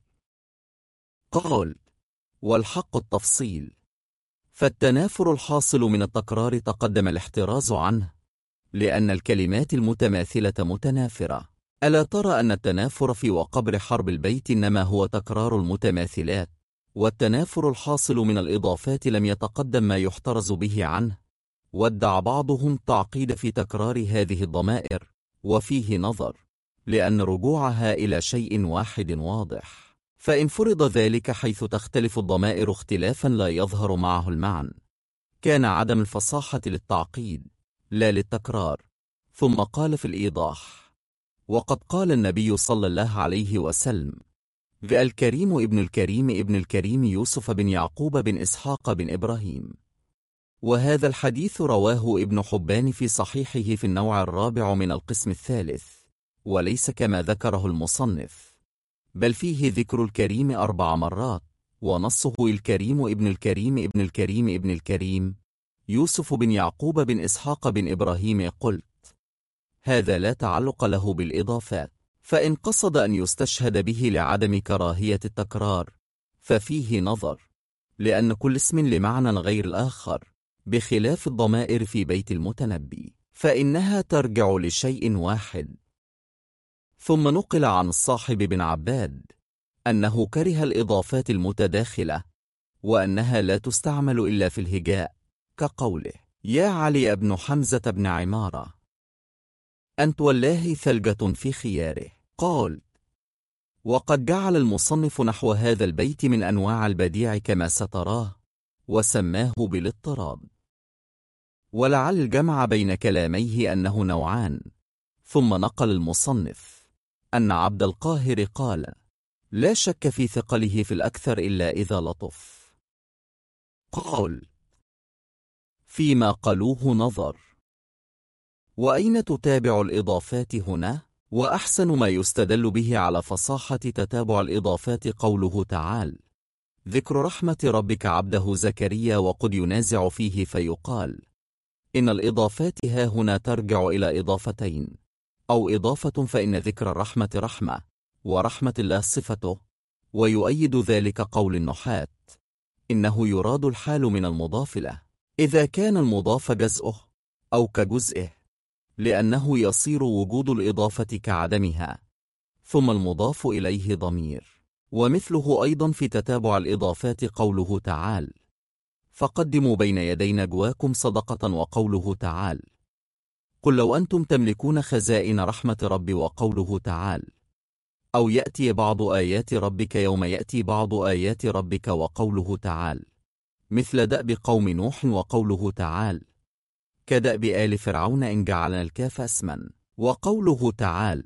قال والحق التفصيل، فالتنافر الحاصل من التكرار تقدم الاحتراز عنه، لأن الكلمات المتماثلة متنافرة. ألا ترى أن التنافر في وقبر حرب البيت إنما هو تكرار المتماثلات، والتنافر الحاصل من الإضافات لم يتقدم ما يحترز به عنه. وادع بعضهم تعقيد في تكرار هذه الضمائر، وفيه نظر، لأن رجوعها إلى شيء واحد واضح، فإن فرض ذلك حيث تختلف الضمائر اختلافا لا يظهر معه المعنى، كان عدم الفصاحة للتعقيد لا للتكرار. ثم قال في الإيضاح وقد قال النبي صلى الله عليه وسلم الكريم ابن الكريم ابن الكريم يوسف بن يعقوب بن إسحاق بن إبراهيم. وهذا الحديث رواه ابن حبان في صحيحه في النوع الرابع من القسم الثالث، وليس كما ذكره المصنف، بل فيه ذكر الكريم 4 مرات، ونصه الكريم ابن الكريم ابن الكريم ابن الكريم يوسف بن يعقوب بن إسحاق بن إبراهيم. قلت هذا لا تعلق له بالإضافات، فإن قصد أن يستشهد به لعدم كراهية التكرار ففيه نظر، لأن كل اسم لمعنى غير الآخر، بخلاف الضمائر في بيت المتنبي فإنها ترجع لشيء واحد. ثم نقل عن الصاحب بن عباد أنه كره الإضافات المتداخلة، وأنها لا تستعمل إلا في الهجاء، كقوله يا علي بن حمزة بن عمارة أنت والله ثلجة في خياره. قال وقد جعل المصنف نحو هذا البيت من أنواع البديع كما ستراه، وسماه بالاضطراب، ولعل الجمع بين كلاميه أنه نوعان. ثم نقل المصنف أن عبد القاهر قال لا شك في ثقله في الأكثر إلا إذا لطف. قال فيما قالوه نظر. وأين تتابع الإضافات هنا؟ وأحسن ما يستدل به على فصاحة تتابع الإضافات قوله تعالى: ذكر رحمة ربك عبده زكريا، وقد ينازع فيه فيقال إن الإضافات ها هنا ترجع إلى إضافتين، أو إضافة، فإن ذكر الرحمة رحمة، ورحمة الله صفته، ويؤيد ذلك قول النحاة إنه يراد الحال من المضاف له إذا كان المضاف جزءه أو كجزئه، لأنه يصير وجود الإضافة كعدمها، ثم المضاف إليه ضمير. ومثله أيضا في تتابع الإضافات قوله تعالى: فقدموا بين يدي نجواكم صدقة، وقوله تعالى: قل لو أنتم تملكون خزائن رحمة ربي، وقوله تعالى: أو يأتي بعض آيات ربك يوم يأتي بعض آيات ربك، وقوله تعالى: مثل دأب قوم نوح، وقوله تعالى: كدأب آل فرعون إن جعلنا الكاف اسما، وقوله تعالى: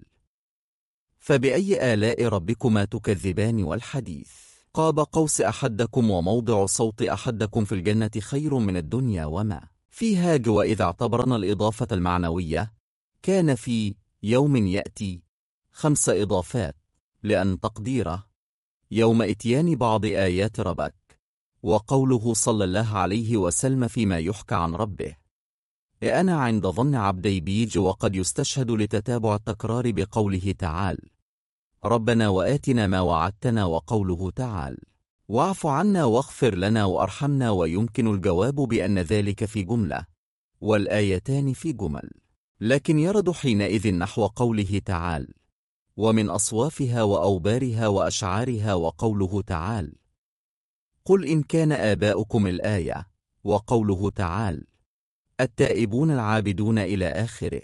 فبأي آلاء ربكما تكذبان، والحديث: قاب قوس أحدكم وموضع صوت أحدكم في الجنة خير من الدنيا وما فيها. وإذا اعتبرنا الإضافة المعنوية كان في يوم يأتي 5 إضافات، لأن تقديره يوم إتيان بعض آيات ربك، وقوله صلى الله عليه وسلم فيما يحكى عن ربه: أنا عند ظن عبدي بي. وقد يستشهد لتتابع التكرار بقوله تعالى: ربنا وآتنا ما وعدتنا، وقوله تعالى: واعف عنا واغفر لنا وارحمنا. ويمكن الجواب بأن ذلك في جملة والآيتان في جمل، لكن يرد حينئذ نحو قوله تعالى: ومن أصوافها وأوبارها وأشعارها، وقوله تعالى: قل إن كان آباؤكم الآية، وقوله تعالى: التائبون العابدون إلى آخره.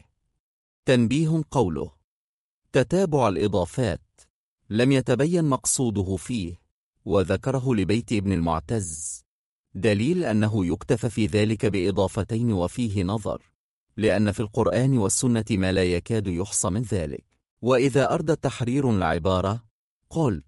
تنبيه: قوله تتابع الإضافات لم يتبين مقصوده فيه، وذكره لبيت ابن المعتز، دليل أنه يكتفى في ذلك بإضافتين، وفيه نظر، لأن في القرآن والسنة ما لا يكاد يحصى من ذلك. وإذا أراد تحرير العبارة قلت: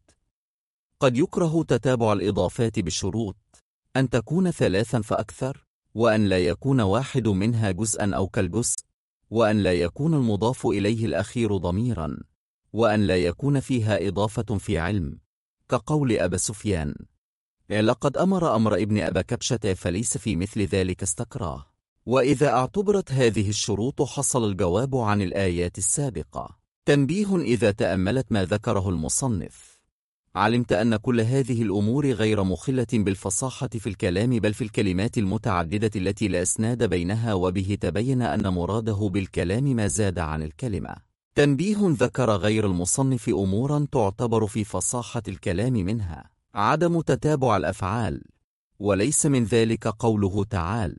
قد يكره تتابع الإضافات بشروط: أن تكون 3 فأكثر، وأن لا يكون واحد منها جزءا أو كالجزء، وأن لا يكون المضاف إليه الأخير ضميرا، وأن لا يكون فيها إضافة في علم، كقول أبا سفيان: لقد أمر ابن أبا كبشة، فليس في مثل ذلك استكراه. وإذا اعتبرت هذه الشروط حصل الجواب عن الآيات السابقة. تنبيه: إذا تأملت ما ذكره المصنف علمت أن كل هذه الأمور غير مخلة بالفصاحة في الكلام، بل في الكلمات المتعددة التي لا إسناد بينها، وبه تبين أن مراده بالكلام ما زاد عن الكلمة. تنبيه: ذكر غير المصنف أمورا تعتبر في فصاحة الكلام، منها عدم تتابع الأفعال، وليس من ذلك قوله تعالى: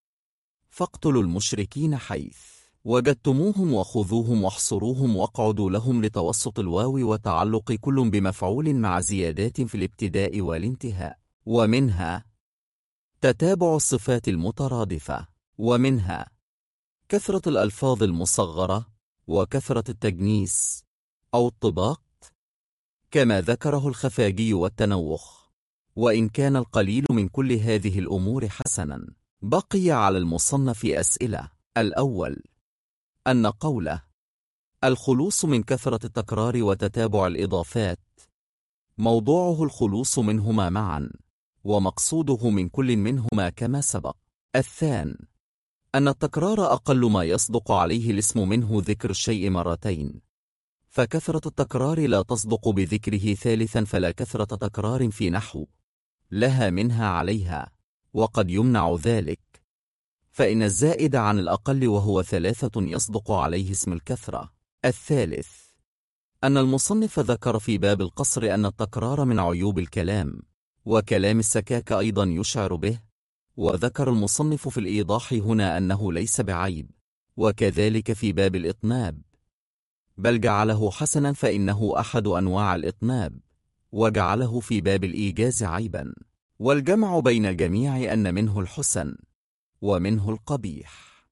فاقتلوا المشركين حيث وجدتموهم وخذوهم واحصروهم واقعدوا لهم، لتوسط الواو وتعلق كل بمفعول مع زيادات في الابتداء والانتهاء. ومنها تتابع الصفات المترادفة، ومنها كثرة الألفاظ المصغرة وكثرة التجنيس أو الطباق، كما ذكره الخفاجي والتنوخ. وإن كان القليل من كل هذه الأمور حسنا، بقي على المصنف أسئلة. الأول: أن قوله الخلوص من كثرة التكرار وتتابع الإضافات موضوعه الخلوص منهما معا، ومقصوده من كل منهما كما سبق. الثاني: أن التكرار أقل ما يصدق عليه الاسم منه ذكر الشيء مرتين، فكثرة التكرار لا تصدق بذكره ثالثا، فلا كثرة تكرار في نحو لها منها عليها، وقد يمنع ذلك، فإن الزائد عن الأقل وهو 3 يصدق عليه اسم الكثرة. الثالث: أن المصنف ذكر في باب القصر أن التكرار من عيوب الكلام، وكلام السكاك أيضا يشعر به، وذكر المصنف في الإيضاح هنا أنه ليس بعيب، وكذلك في باب الإطناب، بل جعله حسنا فإنه أحد أنواع الإطناب، وجعله في باب الإيجاز عيبا. والجمع بين الجميع أن منه الحسن ومنه القبيح.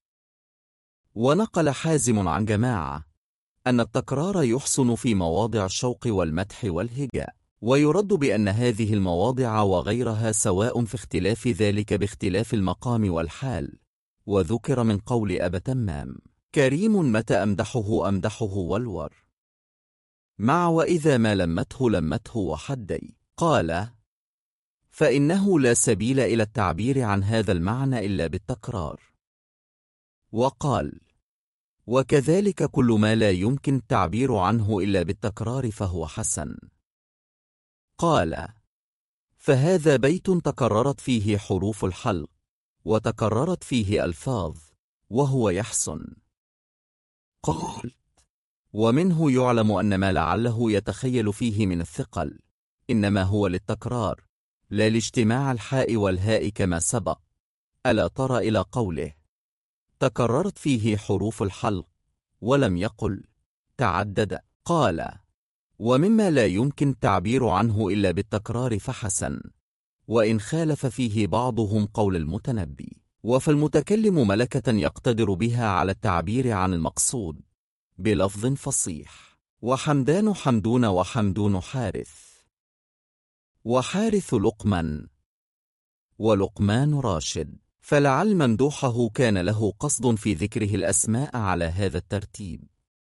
ونقل حازم عن جماعة أن التكرار يحسن في مواضع الشوق والمدح والهجاء، ويرد بأن هذه المواضع وغيرها سواء في اختلاف ذلك باختلاف المقام والحال. وذكر من قول أبا تمام: كريم متى أمدحه والور، مع وإذا ما لمته وحدي. قال: فإنه لا سبيل إلى التعبير عن هذا المعنى إلا بالتكرار. وقال: وكذلك كل ما لا يمكن التعبير عنه إلا بالتكرار فهو حسن. قال: فهذا بيت تكررت فيه حروف الحلق وتكررت فيه ألفاظ وهو يحسن. قال: ومنه يعلم أن ما لعله يتخيل فيه من الثقل إنما هو للتكرار لا لاجتماع الحاء والهاء كما سبق. ألا ترى إلى قوله: تكررت فيه حروف الحلق ولم يقل تعدد. قال: ومما لا يمكن التعبير عنه إلا بالتكرار فحسن، وإن خالف فيه بعضهم قول المتنبي. وفالمتكلم ملكة يقتدر بها على التعبير عن المقصود بلفظ فصيح. وحمدان حمدون وحمدون حارث، وحارث لقمان، ولقمان راشد. فلعل ممدوحه كان له قصد في ذكره الأسماء على هذا الترتيب.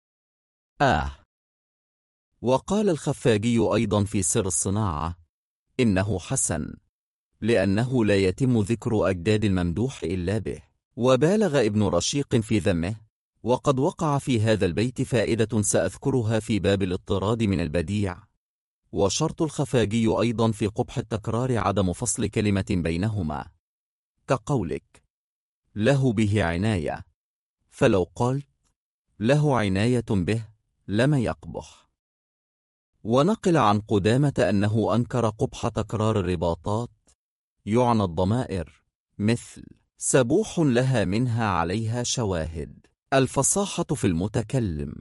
وقال الخفاجي أيضا في سر الصناعة: إنه حسن لأنه لا يتم ذكر أجداد الممدوح إلا به. وبالغ ابن رشيق في ذمه، وقد وقع في هذا البيت فائدة سأذكرها في باب الاضطراد من البديع. وشرط الخفاجي أيضا في قبح التكرار عدم فصل كلمة بينهما، كقولك: له به عناية، فلو قال له عناية به لم يقبح. ونقل عن قدامة أنه أنكر قبح تكرار الرباطات يعنى الضمائر، مثل: سبوح لها منها عليها شواهد. الفصاحة في المتكلم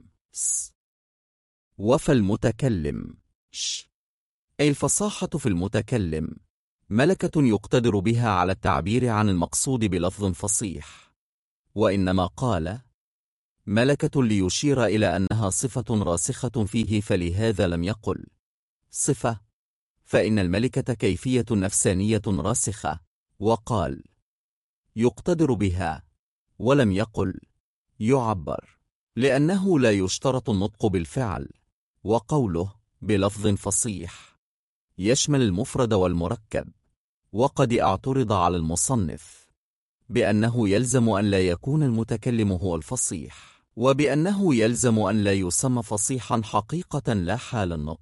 وفي المتكلم أي الفصاحة في المتكلم ملكة يقتدر بها على التعبير عن المقصود بلفظ فصيح. وإنما قال ملكة ليشير إلى أنها صفة راسخة فيه، فلهذا لم يقل صفة، فإن الملكة كيفية نفسانية راسخة. وقال يقتدر بها ولم يقل يعبر، لأنه لا يشترط النطق بالفعل. وقوله بلفظ فصيح يشمل المفرد والمركب. وقد اعترض على المصنف بأنه يلزم أن لا يكون المتكلم هو الفصيح، وبأنه يلزم أن لا يسمى فصيحا حقيقة لا حال النطق.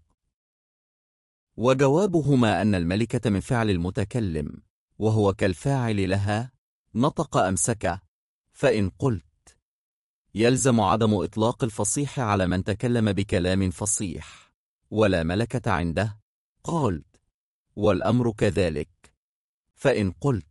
وجوابهما أن الملكة من فعل المتكلم، وهو كالفاعل لها نطق أمسك. فإن قلت يلزم عدم إطلاق الفصيح على من تكلم بكلام فصيح ولا ملكة عنده، قلت والأمر كذلك. فإن قلت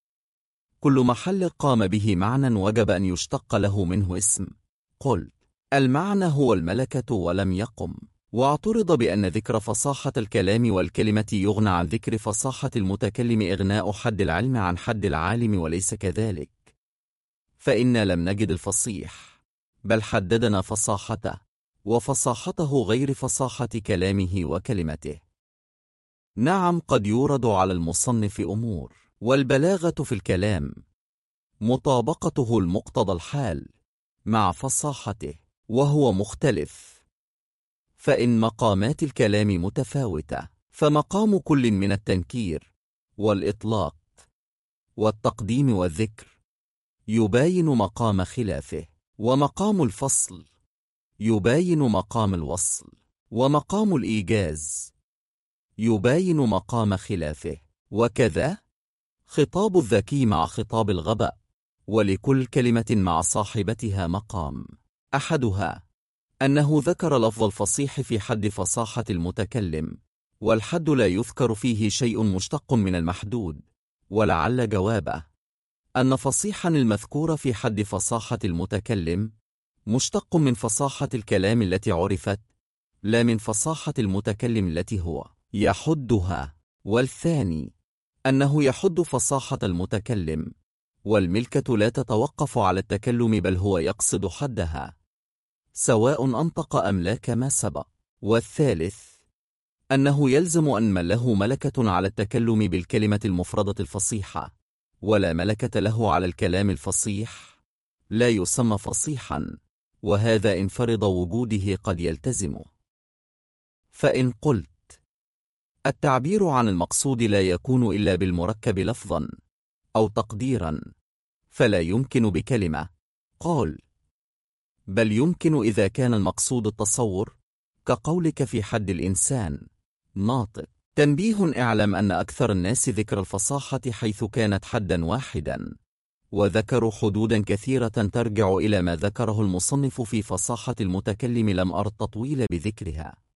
كل محل قام به معنى وجب أن يشتق له منه اسم، قلت المعنى هو الملكة ولم يقم. واعترض بأن ذكر فصاحة الكلام والكلمة يغنى عن ذكر فصاحة المتكلم إغناء حد العلم عن حد العالم، وليس كذلك، فإنا لم نجد الفصيح بل حددنا فصاحته، وفصاحته غير فصاحة كلامه وكلمته. نعم، قد يورد على المصنف أمور، والبلاغة في الكلام مطابقته المقتضى الحال مع فصاحته، وهو مختلف، فإن مقامات الكلام متفاوتة، فمقام كل من التنكير والإطلاق والتقديم والذكر يباين مقام خلافه، ومقام الفصل يباين مقام الوصل، ومقام الإيجاز يباين مقام خلافه. وكذا خطاب الذكي مع خطاب الغباء، ولكل كلمة مع صاحبتها مقام. أحدها أنه ذكر لفظ الفصيح في حد فصاحة المتكلم، والحد لا يذكر فيه شيء مشتق من المحدود، ولعل جوابه أن فصيحا المذكور في حد فصاحة المتكلم مشتق من فصاحة الكلام التي عرفت، لا من فصاحة المتكلم التي هو يحدها. والثاني أنه يحد فصاحة المتكلم، والملكة لا تتوقف على التكلم بل هو يقصد حدها سواء أنطق أم لا كما سبق. والثالث أنه يلزم أن من له ملكة على التكلم بالكلمة المفردة الفصيحة ولا ملكة له على الكلام الفصيح لا يسمى فصيحا، وهذا إن فرض وجوده قد يلتزم. فإن قلت التعبير عن المقصود لا يكون إلا بالمركب لفظا أو تقديرا، فلا يمكن بكلمة قال، بل يمكن إذا كان المقصود التصور، كقولك في حد الإنسان ناطق. تنبيه: اعلم أن أكثر الناس ذكر الفصاحة حيث كانت حدا واحدا، وذكروا حدودا كثيرة ترجع إلى ما ذكره المصنف في فصاحة المتكلم، لم أر التطويل بذكرها.